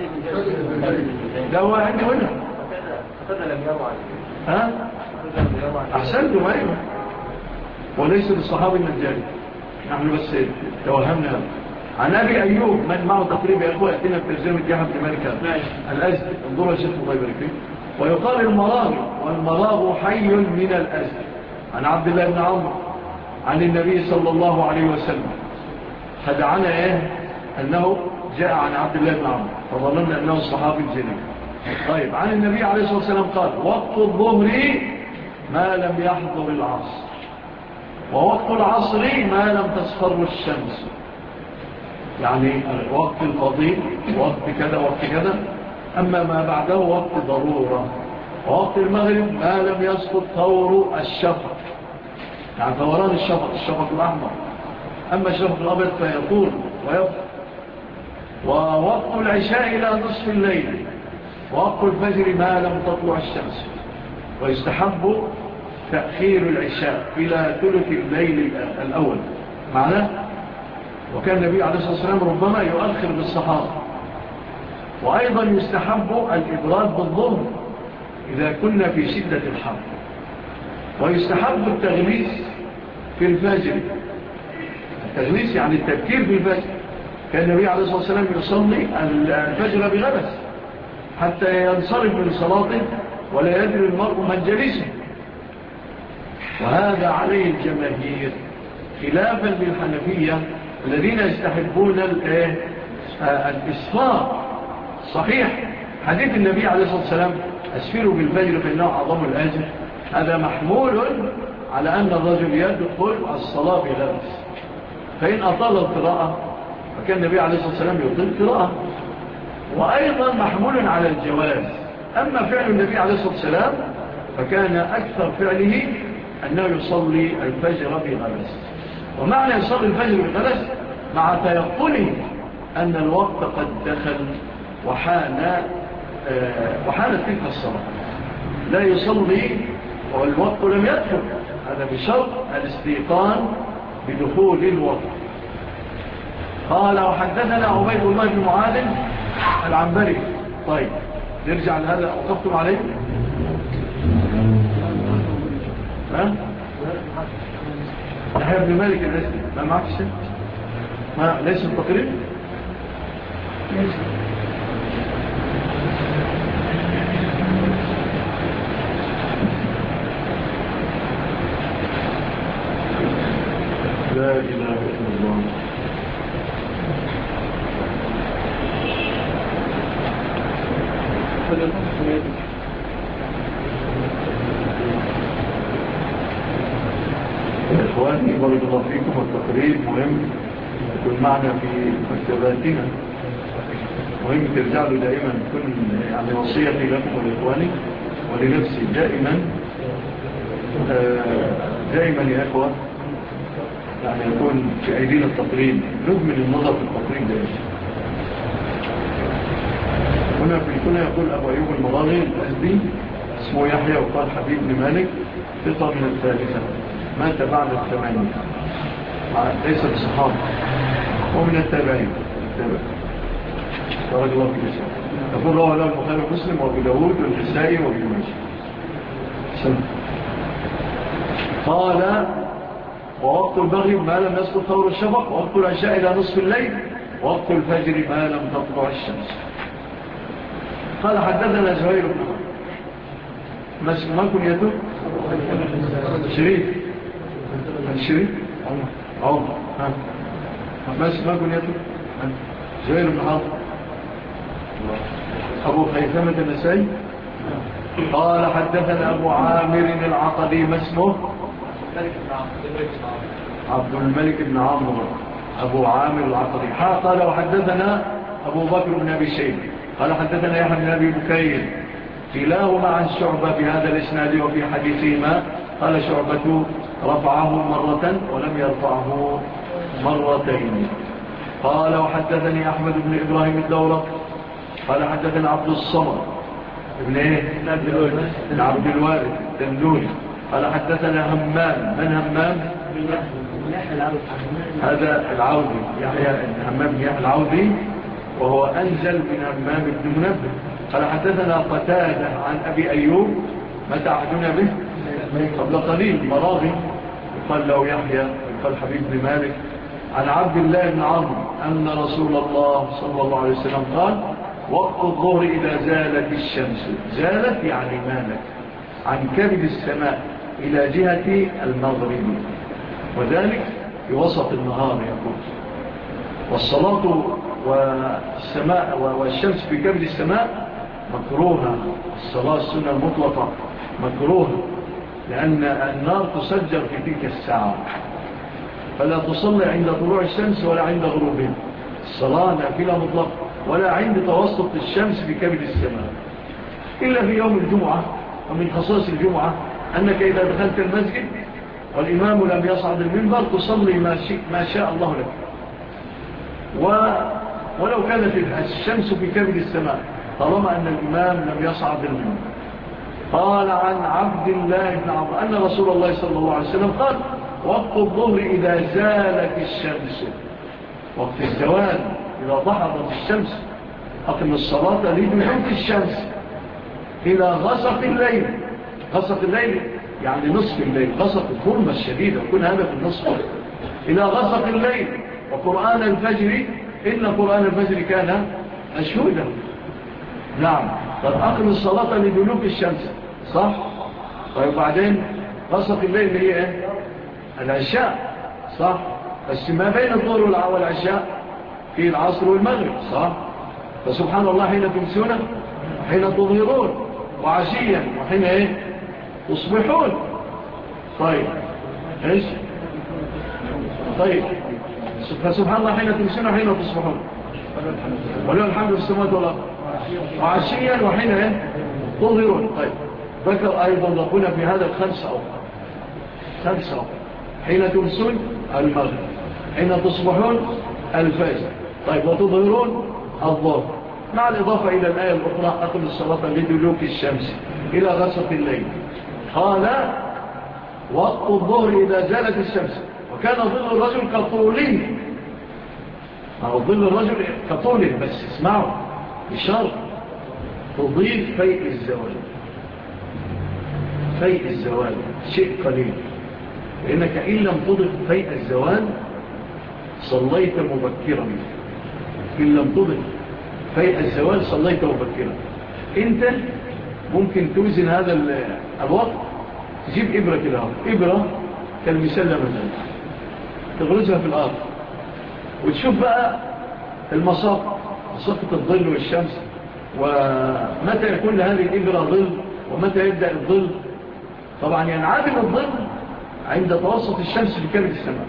ده هو عندي هنا. قتادة لم يروى ها؟ أحسنتم. أيوة، وليس بالصحابي النجاري، نحن بس توهمنا. عن أبي أيوب من معه تقريبا يا أخوة أتنا بترجمة يحيى بن مالك الأزدي. انظروا يا شيخ الله يبارك فيك. ويقال المراغ، والمراغ حي من الأزدي. عن عبد الله بن عمرو عن النبي صلى الله عليه وسلم. خدعنا أنه جاء عن عبد الله بن عمرو فظننا أنه الصحابي الجليل. طيب، عن النبي عليه الصلاة والسلام قال: وقت الظهر ما لم يحضر العصر، ووقت العصر ما لم تصفر الشمس. يعني وقت الفضيل وقت كذا وقت كذا، أما ما بعده وقت ضرورة. ووقت المغرب ما لم يسقط ثور الشفق، يعني ثوران الشفق الأحمر. أما الشفق الأبيض فيطول ويبقى. ووقت العشاء إلى نصف الليل، ووقت الفجر ما لم تطلع الشمس. ويستحب تأخير العشاء إلى ثلث الليل الأول معناه. وكان النبي عليه الصلاة والسلام ربما يؤخر بالصحابة. وأيضا يستحب الإبراد بالظهر إذا كنا في شدة الحر. ويستحب التغليس في الفجر. التغليس يعني التبكير في الفجر. كان النبي عليه الصلاة والسلام يصلي الفجر بغلس حتى ينصرف من صلاته ولا يدري المرء من جلسه. وهذا عليه الجماهير خلافا للحنفية الذين يستحبون الإسفار. صحيح حديث النبي عليه الصلاة والسلام: أسفروا بالفجر فإنه أعظم الأجر، هذا محمول على أن الرجل يدخل الصلاة بغلس. فإن أطال القراءة فكان النبي عليه الصلاة والسلام يطيل القراءة. وأيضا محمول على الجواز. أما فعل النبي عليه الصلاة والسلام فكان أكثر فعله أنه يصلي الفجر بغلس. ومعنى يصلي الفجر بغلس مع تيقنه أن الوقت قد دخل وحانت تلك الصلاة. لا يصلي والوقت لم يدخل، هذا بشرط الاستيقان بدخول الوقت. قال: وحدثنا عبيد الله بن معاذ العنبري. طيب نرجع لهذا. وقفتم عليه؟ ها؟ يحيى بن مالك الأزدي ما معك شيء؟ ما ليس التقريب؟ لا إله إلا الله. إخواني بارك الله فيكم، التقريب مهم يكون معنا في مكتباتنا، مهم ترجع له دائما. كل يعني وصيتي لكم ولإخواني ولنفسي دائما يا إخوة، يعني يكون في أيدينا التقريب، نجمل النظر في التقريب دائما. هنا في الكنى يقول أبو أيوب المراغي الأزدي اسمه يحيى وقال حبيب بن مالك ثقة من الثالثة، مات بعد 80، ليس بالصحابة، ومن التابعين. بارك الله في الإسلام. يقول رواه له البخاري ومسلم وابو داود والنسائي وابن ماجه. قال: ووقت المغرب ما لم يسقط ثور الشفق، ووقت العشاء إلى نصف الليل، ووقت الفجر ما لم تطلع الشمس. قال: حدثنا زهير بن ما كنيته؟ شريف. الشريف عمر. ما كنيته؟ زهير بن حرب. أبو خيثمة النسائي. قال حدثنا أبو عامر العقدي ما اسمه؟ عبد الملك بن عمرو أبو عامر العقدي. قال وحدثنا أبو بكر بن أبي شيبة قال حدثنا يحيى بن أبي بكير كلاهما عن شعبة بهذا الإسناد وفي حديثهما قال شعبة رفعه مرة ولم يرفعه مرتين. قال وحدثني أحمد بن إبراهيم الدورق قال حدثنا عبد الصمد ابن ايه؟ ابن عبد الوارث التندوري قال حدثنا همام. من همام؟ هذا العودي يحيى همام بن يحيى العودي وهو أنزل من همام بن منبه. قال حدثنا قتادة عن أبي أيوب متى عهدنا به قبل قليل مراغي قال له يحيى قال حبيب بن مالك عن عبد الله بن عمرو أن رسول الله صلى الله عليه وسلم قال وقت الظهر إذا زالت الشمس زالت يعني مالت عن كبد السماء إلى جهة المغرب وذلك في وسط النهار يقول والصلاة والسماء والشمس في كبد السماء مكروهة. الصلاة السنة المطلقة مكروهة لأن النار تسجر في تلك الساعة فلا تصلي عند طلوع الشمس ولا عند غروبها. الصلاة نافلة مطلقة ولا عند توسط الشمس في كبد السماء إلا في يوم الجمعة. ومن خصائص الجمعة أنك إذا دخلت المسجد والإمام لم يصعد المنبر تصلي ما شاء الله لك ولو كانت الشمس في كبد السماء طالما أن الإمام لم يصعد المنبر. قال عن عبد الله بن عمرو أن رسول الله صلى الله عليه وسلم قال وقت الظهر إذا زالت الشمس وقت الزوال إذا ضحضت الشمس أقم الصلاة لدلوك الشمس إلى غسق الليل. غسق الليل يعني نصف الليل غسق الظلمة الشديدة يكون هذا في النصف إلى غسق الليل وقرآن الفجر إن قرآن الفجر كان مشهودا. نعم قد أقم الصلاة لدلوك الشمس صح. طيب بعدين غسق الليل هي إيه؟ العشاء صح. بس ما بين الظهر والعشاء في العصر والمغرب صح. فسبحان الله حين تمسون حين تظهرون وعشيا وحين ايه تصبحون. طيب ايش طيب فسبحان الله حين تمسون وحين تصبحون ولله الحمد في السماوات والارض وعشيا وحين ايه تظهرون. طيب ذكر ايضا ربنا في هذا الخمس اوقات حين تمسون المغرب حين تصبحون الفجر طيب وتظهرون الظهر مع الإضافة إلى الآية الأخرى أقم الصلاة لدلوك الشمس إلى غسق الليل. قال وقت الظهر إذا زالت الشمس وكان ظل الرجل كطوله ظل الرجل كطوله بس اسمعوا بشرط تضيف فيء الزوال شيء قليل لأنك إن لم تضف فيء الزوال صليت مبكرا. إن لم تضف فيء الزوال صليت مبكرا. أنت ممكن توزن هذا الوقت تجيب إبرة كده إبرة كالمسلة مثلا تغرزها في الأرض وتشوف بقى مسافة الظل والشمس ومتى يكون لهذه الإبرة ظل ومتى يبدأ الظل. طبعا ينعدم الظل عند توسط الشمس في كبد السماء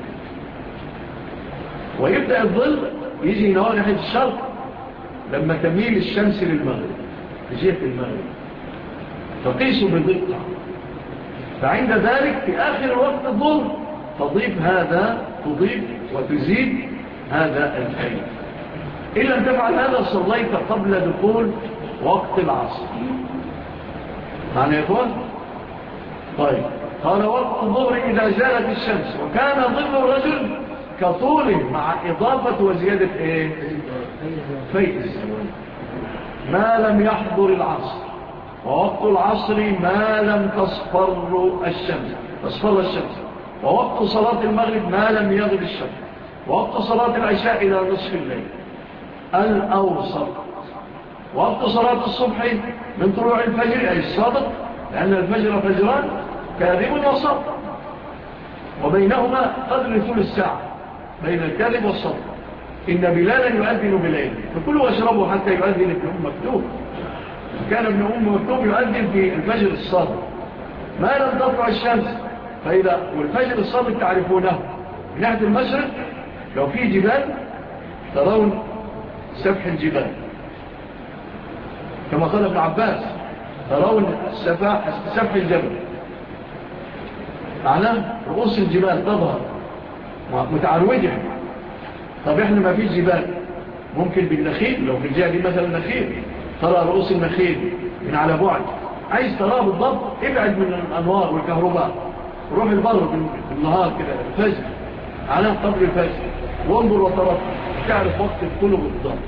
ويبدأ الظل يجي نوع ناحية الشرق لما تميل الشمس للمغرب لجهة المغرب فقيسوا بدقة. فعند ذلك في آخر وقت الظهر تضيف وتزيد هذا الفيء. إن لم تفعل هذا صليت قبل دخول وقت العصر. معنى يا إخوان؟ طيب قال وقت الظهر إذا زالت الشمس وكان ظل الرجل كطوله مع إضافة وزيادة إيه؟ فيء الزوال ما لم يحضر العصر. ووقت العصر ما لم تصفر الشمس. ووقت صلاة المغرب ما لم يغب الشمس. ووقت صلاة العشاء إلى نصف الليل الأوسط. ووقت صلاة الصبح من طلوع الفجر أي الصادق لأن الفجر فجران كاذب وصدق وبينهما قدر ثلث ساعة بين الكاذب والصدق. إن بلالا يؤذن بليل فكلوا واشربوا حتى يؤذن ابنهم مكتوب. وكان ابن أم مكتوم يؤذن في الفجر الصادق ما لم تطلع الشمس. والفجر الصادق تعرفونه من ناحية المشرق لو في جبال ترون سفح الجبال كما قال ابن عباس ترون سفح الجبل، معناه رؤوس الجبال تظهر متعرجة. طب احنا ما فيش جبال، ممكن بالنخيل، لو في الجهة دي مثلا نخيل ترى رؤوس النخيل من على بعد. عايز تراه بالضبط ابعد من الأنوار والكهرباء، روح البر بالنهار كده الفجر على قبل الفجر وانظر وطرف تعرف وقت الطلب بالضبط.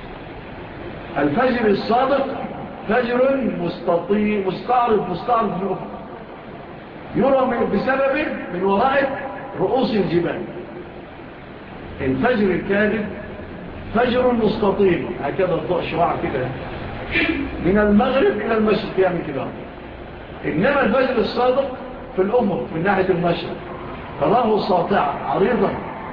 الفجر الصادق فجر مستعرض في الأفق يرى بسبب من وراء رؤوس الجبال. الفجر الكاذب فجر مستطيل هكذا الضوء شراع كده من المغرب إلى المشرق يعني كده. إنما الفجر الصادق في الأفق من ناحية المشرق تراه ساطعا عريضا.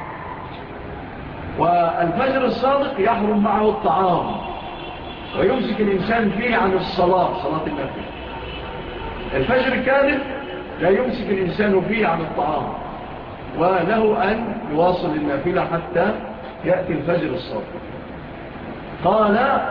والفجر الصادق يحرم معه الطعام ويمسك الإنسان فيه عن الصلاة، صلاة النافلة. الفجر الكاذب لا يمسك الإنسان فيه عن الطعام وله أن يواصل النافلة حتى يأتي الفجر الصادق. قال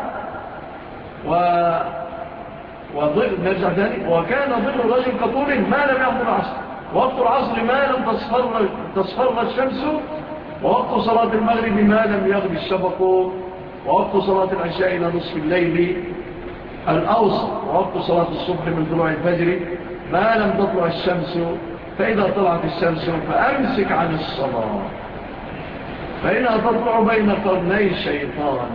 نرجع ثاني. وكان ظل الرجل كطول ما لم يحضر العصر، وقت العصر ما لم تصفر الشمس، ووقت صلاة المغرب ما لم يغب الشفق، ووقت صلاة العشاء إلى نصف الليل الأوسط، ووقت صلاة الصبح من طلوع الفجر ما لم تطلع الشمس، فإذا طلعت الشمس فأمسك عن الصلاة فإنها تطلع بين قرني الشيطان.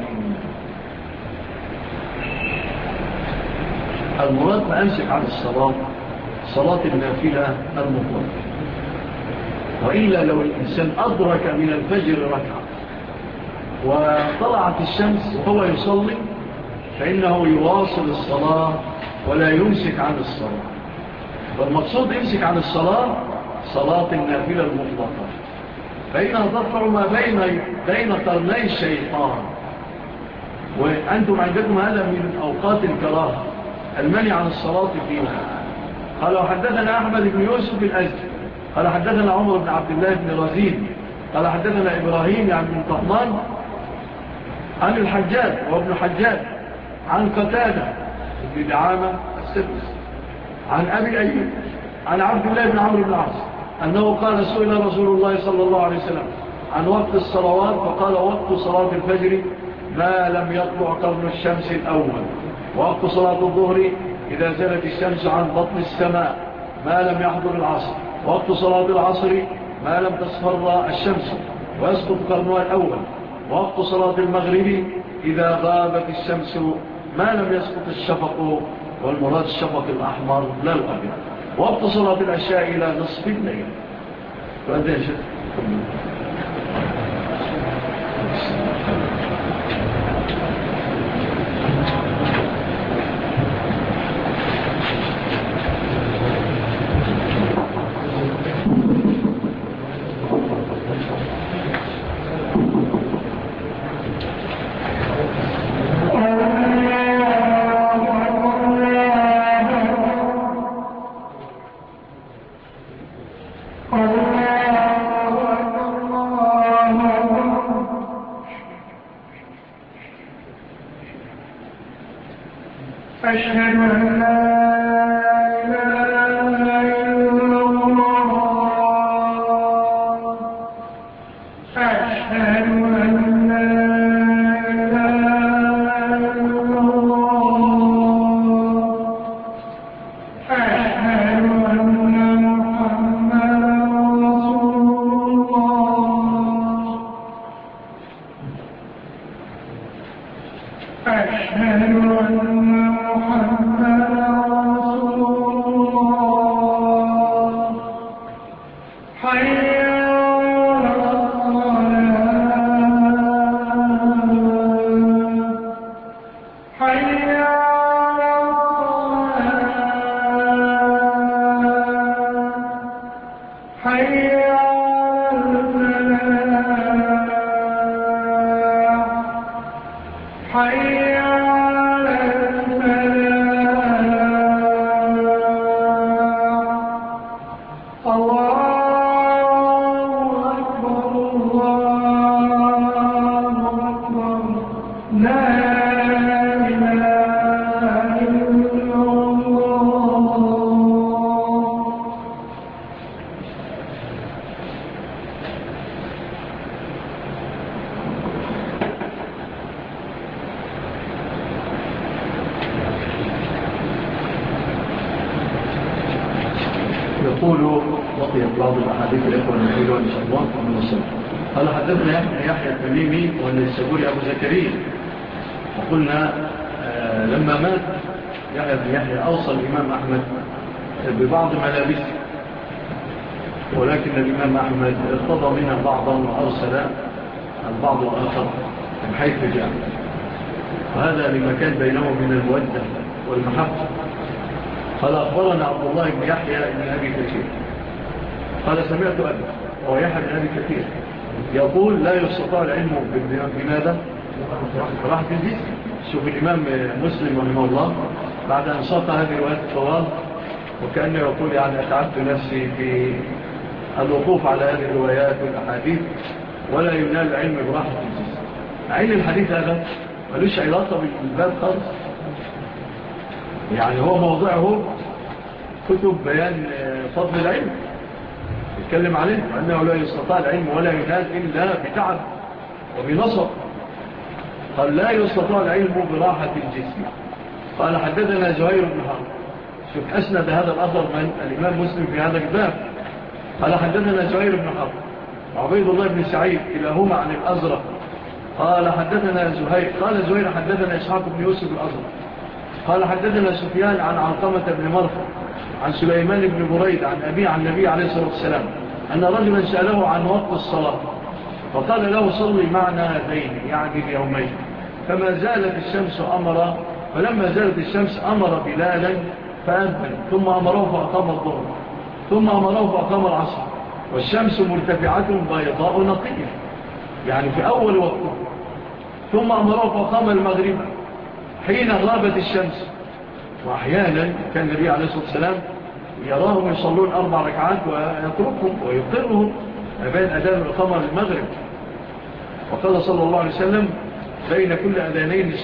المراد فأمسك عن الصلاة صلاة النافلة المطلقة. وإلا لو الإنسان أدرك من الفجر ركعة وطلعت الشمس وهو يصلي فإنه يواصل الصلاة ولا يمسك عن الصلاة. والمقصود يمسك عن الصلاة صلاة النافلة المطلقة، فإنها تطلع ما بين قرني الشيطان. وأنتم عندكم هذا من أوقات الكراهة المنع عن الصلاة فيها. قال وحدثنا أحمد بن يوسف الأزدي قال حدثنا عمر بن عبد الله بن رزين قال حدثنا إبراهيم يعني بن طهمان عن الحجاج وابن حجاج عن قتادة بن دعامة السدس عن أبي أيوب عن عبد الله بن عمرو بن العاص أنه قال سئل رسول الله صلى الله عليه وسلم عن وقت الصلوات فقال وقت صلاة الفجر ما لم يطلع قرن الشمس الأول، ووقت صلاة الظهر إذا زالت الشمس عن بطن السماء ما لم يحضر العصر، ووقت صلاة العصر ما لم تصفر الشمس ويسقط قرنها الأول، ووقت صلاة المغرب إذا غابت الشمس ما لم يسقط الشفق، والمراد الشفق الأحمر لا الأبيض، ووقت صلاة العشاء إلى نصف الليل. فهذا يا شيخ أشهد أن لا إله إلا الله أشهد أن لا إله إلا الله أشهد أن محمدا رسول الله أشهد أن حي على بعض الأحاديث الإخوة الحلوة إن شاء الله من الصلاة. قال حدثنا يحيى التميمي والنيسابوري أبو زكريا، وقلنا لما مات يحيى بن يحيى أوصى الإمام أحمد ببعض ملابسه، ولكن الإمام أحمد ارتضى منها بعضا وأرسل البعض الآخر من حيث جاء، وهذا لما كان بينه من المودة والمحبة. قال أخبرنا عبد الله بن يحيى بن أبي كثير قال سمعت أبي وهو يحيى بن أبي كثير يقول لا يستطاع العلم بماذا؟ براحة الجسم. شوف الإمام مسلم رحمه الله بعد أن ساق هذه الروايات الطوال وكأنه يقول يعني أتعبت نفسي في الوقوف على هذه الروايات والأحاديث ولا ينال العلم براحة الجسم. عين الحديث هذا ملوش علاقة بالباب خالص، يعني هو موضوعه كتب بيان فضل العلم يتكلم عليه وأنه لا يستطاع العلم ولا ينال إلا بتعب وبنصر. قال لا يستطاع العلم براحة الجسم. قال حدثنا زهير بن حرب، شوف أسند هذا الأثر من الإمام مسلم في هذا الباب. قال حدثنا زهير بن حرب وعبيد الله بن سعيد كلاهما عن الأزرق قال حدثنا زهير قال زهير حدثنا إسحاق بن يوسف الأزرق قال حدثنا سفيان عن علقمة بن مرثد عن سليمان بن بريد عن أبي عن النبي عليه الصلاة والسلام أن رجلا سأله عن وقت الصلاة فقال له صلي معنا هذين يعني اليومين. فلما زالت الشمس أمر بلالا فأذن ثم أمره فأقام الظهر ثم أمره فأقام العصر والشمس مرتفعة بيضاء نقية يعني في أول وقت ثم أمره فأقام المغرب حين غابت الشمس. وأحيانا كان النبي عليه الصلاة والسلام يراهم يصلون 4 ركعات ويتركهم ويقرهم بين أذان الإقامة للمغرب. وقال صلى الله عليه وسلم بين كل أذانين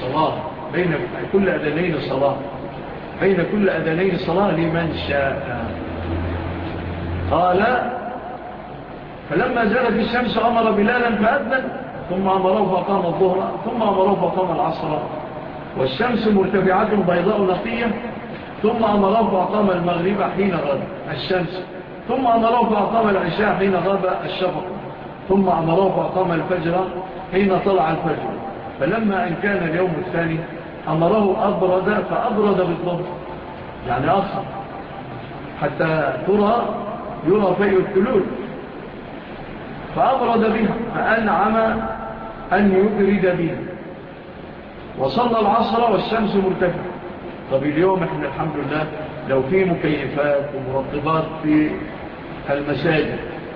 صلاة لمن شاء. قال فلما زالت الشمس أمر بلالا فأذن ثم أمره فأقام الظهر ثم أمره فأقام العصر والشمس مرتفعة بيضاء نقية ثم أمره فأقام المغرب حين غاب الشمس ثم أمره فأقام العشاء حين غاب الشفق ثم أمره فأقام الفجر حين طلع الفجر. فلما أن كان اليوم الثاني أمره أبرد فأبرد بالظهر يعني أخر حتى يرى في الثلول فأبرد بها فأنعم أن يبرد بها وصلى العصر والشمس مرتفعة. طب اليوم احنا الحمد لله لو في مكيفات ومرطبات في المساجد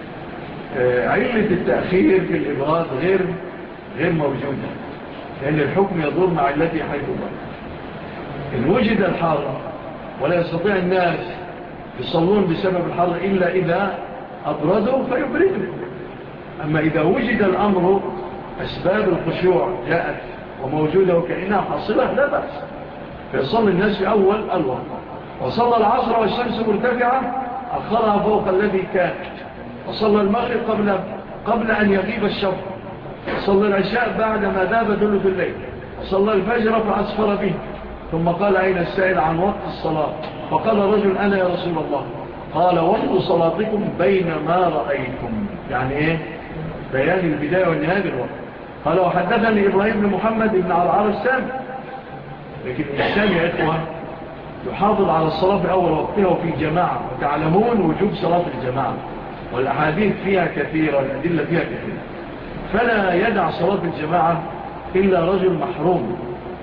علة التأخير في الإبراد غير موجودة لأن الحكم يدور مع التي حيث ضرب. إن وجد الحر ولا يستطيع الناس يصلون بسبب الحر إلا إذا أبردوا فيبردوا. أما إذا وجد الأمر أسباب الخشوع جاءت وموجودة وكأنها حاصلة لا بأس فيصلي الناس في أول الوقت. وصلى العصر والشمس مرتفعة أخرها فوق الذي كان. وصلى المغرب قبل أن يغيب الشفق. وصلى العشاء بعد ما ذاب ثلث الليل. وصلى الفجر فأسفر به ثم قال أين السائل عن وقت الصلاة؟ فقال رجل أنا يا رسول الله. قال وقت صلاتكم بينما رأيكم يعني إيه؟ بيان البداية والنهاية بالوقت. قال وحدثني إبراهيم بن محمد بن عرعر السامي. لكن الإسلام يا إخوة يحافظ على الصلاة في أول وقتها وفي جماعة وتعلمون وجوب صلاة الجماعة والأحاديث فيها كثيرة والأدلة فيها كثيرة. فلا يدع صلاة الجماعة إلا رجل محروم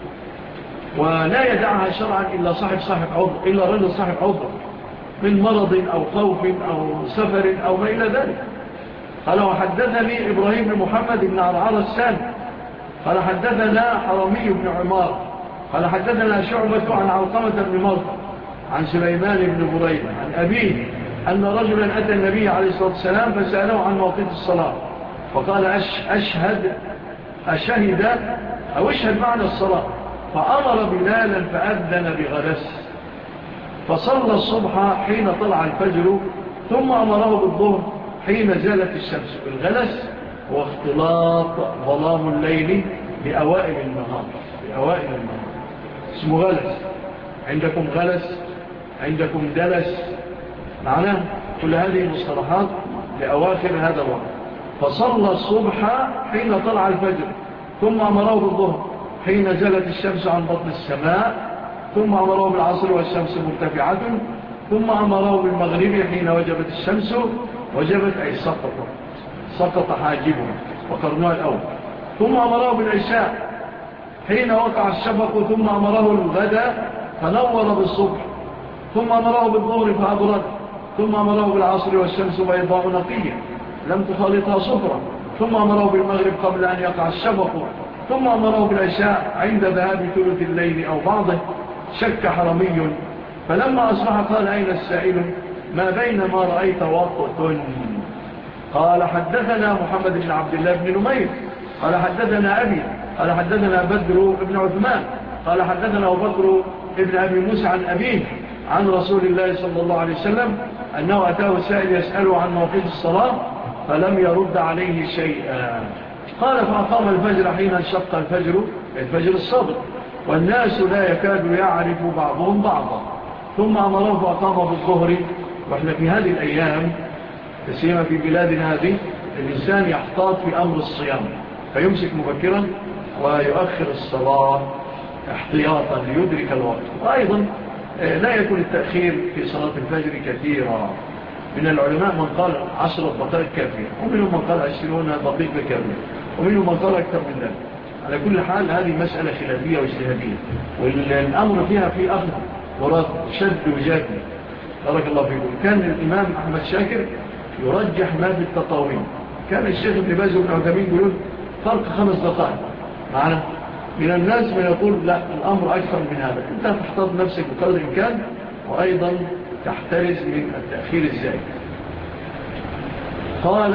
ولا يدعها شرعا إلا رجل صاحب عذر من مرض أو خوف أو سفر أو ما إلى ذلك. قال وحدثني إبراهيم بن محمد بن عرعر السامي قال حدثنا حرمي بن عمار قال حدثنا شعبة عن علقمة بن مرثد عن سليمان بن بريد عن أبيه أن رجلا أتى النبي عليه الصلاة والسلام فسأله عن موقت الصلاة فقال أشهد معنى الصلاة فأمر بلالا فأذن بغلس فصلى الصبح حين طلع الفجر ثم أمره بالظهر حين زالت الشمس. الغلس هو اختلاط ظلام الليل بأوائل النهار اسمه غلس. عندكم غلس عندكم دلس معناه كل هذه المصطلحات لأواخر هذا الوقت. فصلى الصبح حين طلع الفجر، ثم أمره بالظهر حين زلت الشمس عن بطن السماء، ثم أمره بالعصر والشمس مرتفعة، ثم أمره بالمغرب حين وجبت الشمس، وجبت أي سقط حاجبها وقرنها الأول، ثم أمره بالعشاء حين وقع الشفق، ثم أمره الغداء فنور بالصبح، ثم أمره بالظهر فأبرد، ثم أمره بالعصر والشمس بيضاء نقية لم تخالطها صفرة، ثم أمره بالمغرب قبل أن يقع الشفق، ثم أمره بالعشاء عند ذهاب ثلث الليل أو بعضه. شك حرمي فلما أصبح قال أين السائل ما بين ما رأيت وقت. قال حدثنا محمد بن عبد الله بن نمير قال حدثنا أبي قال حدثنا بدر بن عثمان قال حدثنا بكر ابن أبي موسى عن أبيه عن رسول الله صلى الله عليه وسلم أنه أتاه سائل يسأله عن مواقيت الصلاة فلم يرد عليه شيئا. قال فأقام الفجر حين انشق الفجر الصادق، والناس لا يكاد يعرف بعضهم بعضا، ثم أمره فأقام بالظهر. وإحنا في هذه الأيام تسيما في بلادنا هذه الإنسان يحتاط في أمر الصيام فيمسك مبكرا ويؤخر الصلاة احتياطا ليدرك الوقت. وأيضا لا يكون التأخير في صلاة الفجر كثيرا. من العلماء من قال 10 دقائق كافية، ومنهم من قال 20 دقيقة كافية، ومنهم من قال أكثر من ذلك. على كل حال هذه مسألة خلافية واجتهادية، والأمر فيها في أخذ ورد شد وجاد. بارك الله فيكم. كان الإمام أحمد شاكر يرجح ما في التطاوين. كان الشيخ ابن باز وابن عثيمين يقولون فرق 5 دقائق معنا. من الناس من يقول لا الأمر أكثر من هذا. أنت تحتاط نفسك بقدر الإمكان، وأيضا تحترز من التأخير الزائد. قال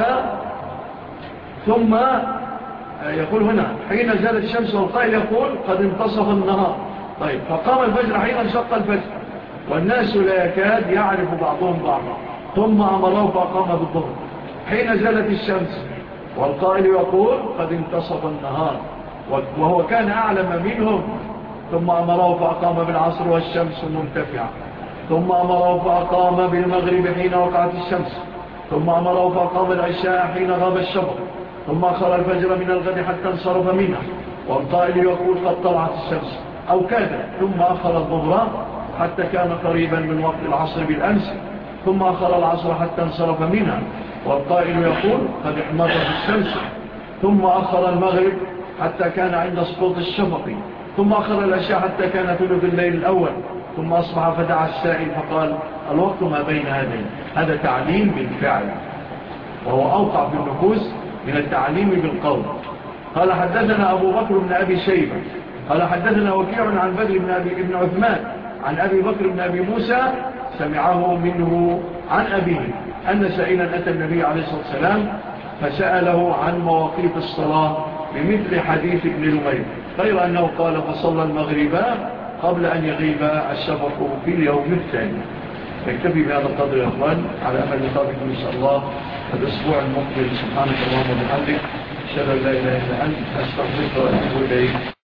ثم يقول هنا حين زالت الشمس، والقائل يقول قد انتصف النهار. طيب فقام الفجر حين انشق الفجر، والناس لا يكاد يعرف بعضهم بعضا، ثم أمره فأقام بالظهر حين زالت الشمس، والقائل يقول قد انتصف النهار، وهو كان أعلم منهم، ثم أمره فأقام بالعصر والشمس مرتفعة، ثم أمره فأقام بالمغرب حين وقعت الشمس، ثم أمره فأقام العشاء حين غاب الشفق، ثم أخر الفجر من الغد حتى انصرف منها، والقائل يقول قد طلعت الشمس أو كادت، ثم أخر الظهر حتى كان قريبا من وقت العصر بالأمس، ثم أخر العصر حتى انصرف منها، والقائل يقول قد احمرت الشمس، ثم أخر المغرب حتى كان عند سقوط الشفق، ثم أخر العشاء حتى كان ثلث الليل الأول، ثم أصبح فدعا السائل فقال الوقت ما بين هذين. هذا تعليم بالفعل، وهو أوقع في النفوس من التعليم بالقول. قال حدثنا أبو بكر بن أبي شيبة قال حدثنا وكيع عن بدر بن عثمان عن أبي بكر بن أبي موسى سمعه منه عن أبيه أن سائلا أتى النبي عليه الصلاة والسلام فسأله عن مواقيت الصلاة بمثل حديث ابن نمير، غير أنه قال فصلى المغرب قبل أن يغيب الشفق في اليوم الثاني. نكتفي بهذا القدر يا أخوان، على أمل لقائكم إن شاء الله الأسبوع المقبل. سبحانك اللهم وبحمدك، أشهد أن لا إله إلا أنت، أستغفرك وأتوب إليك.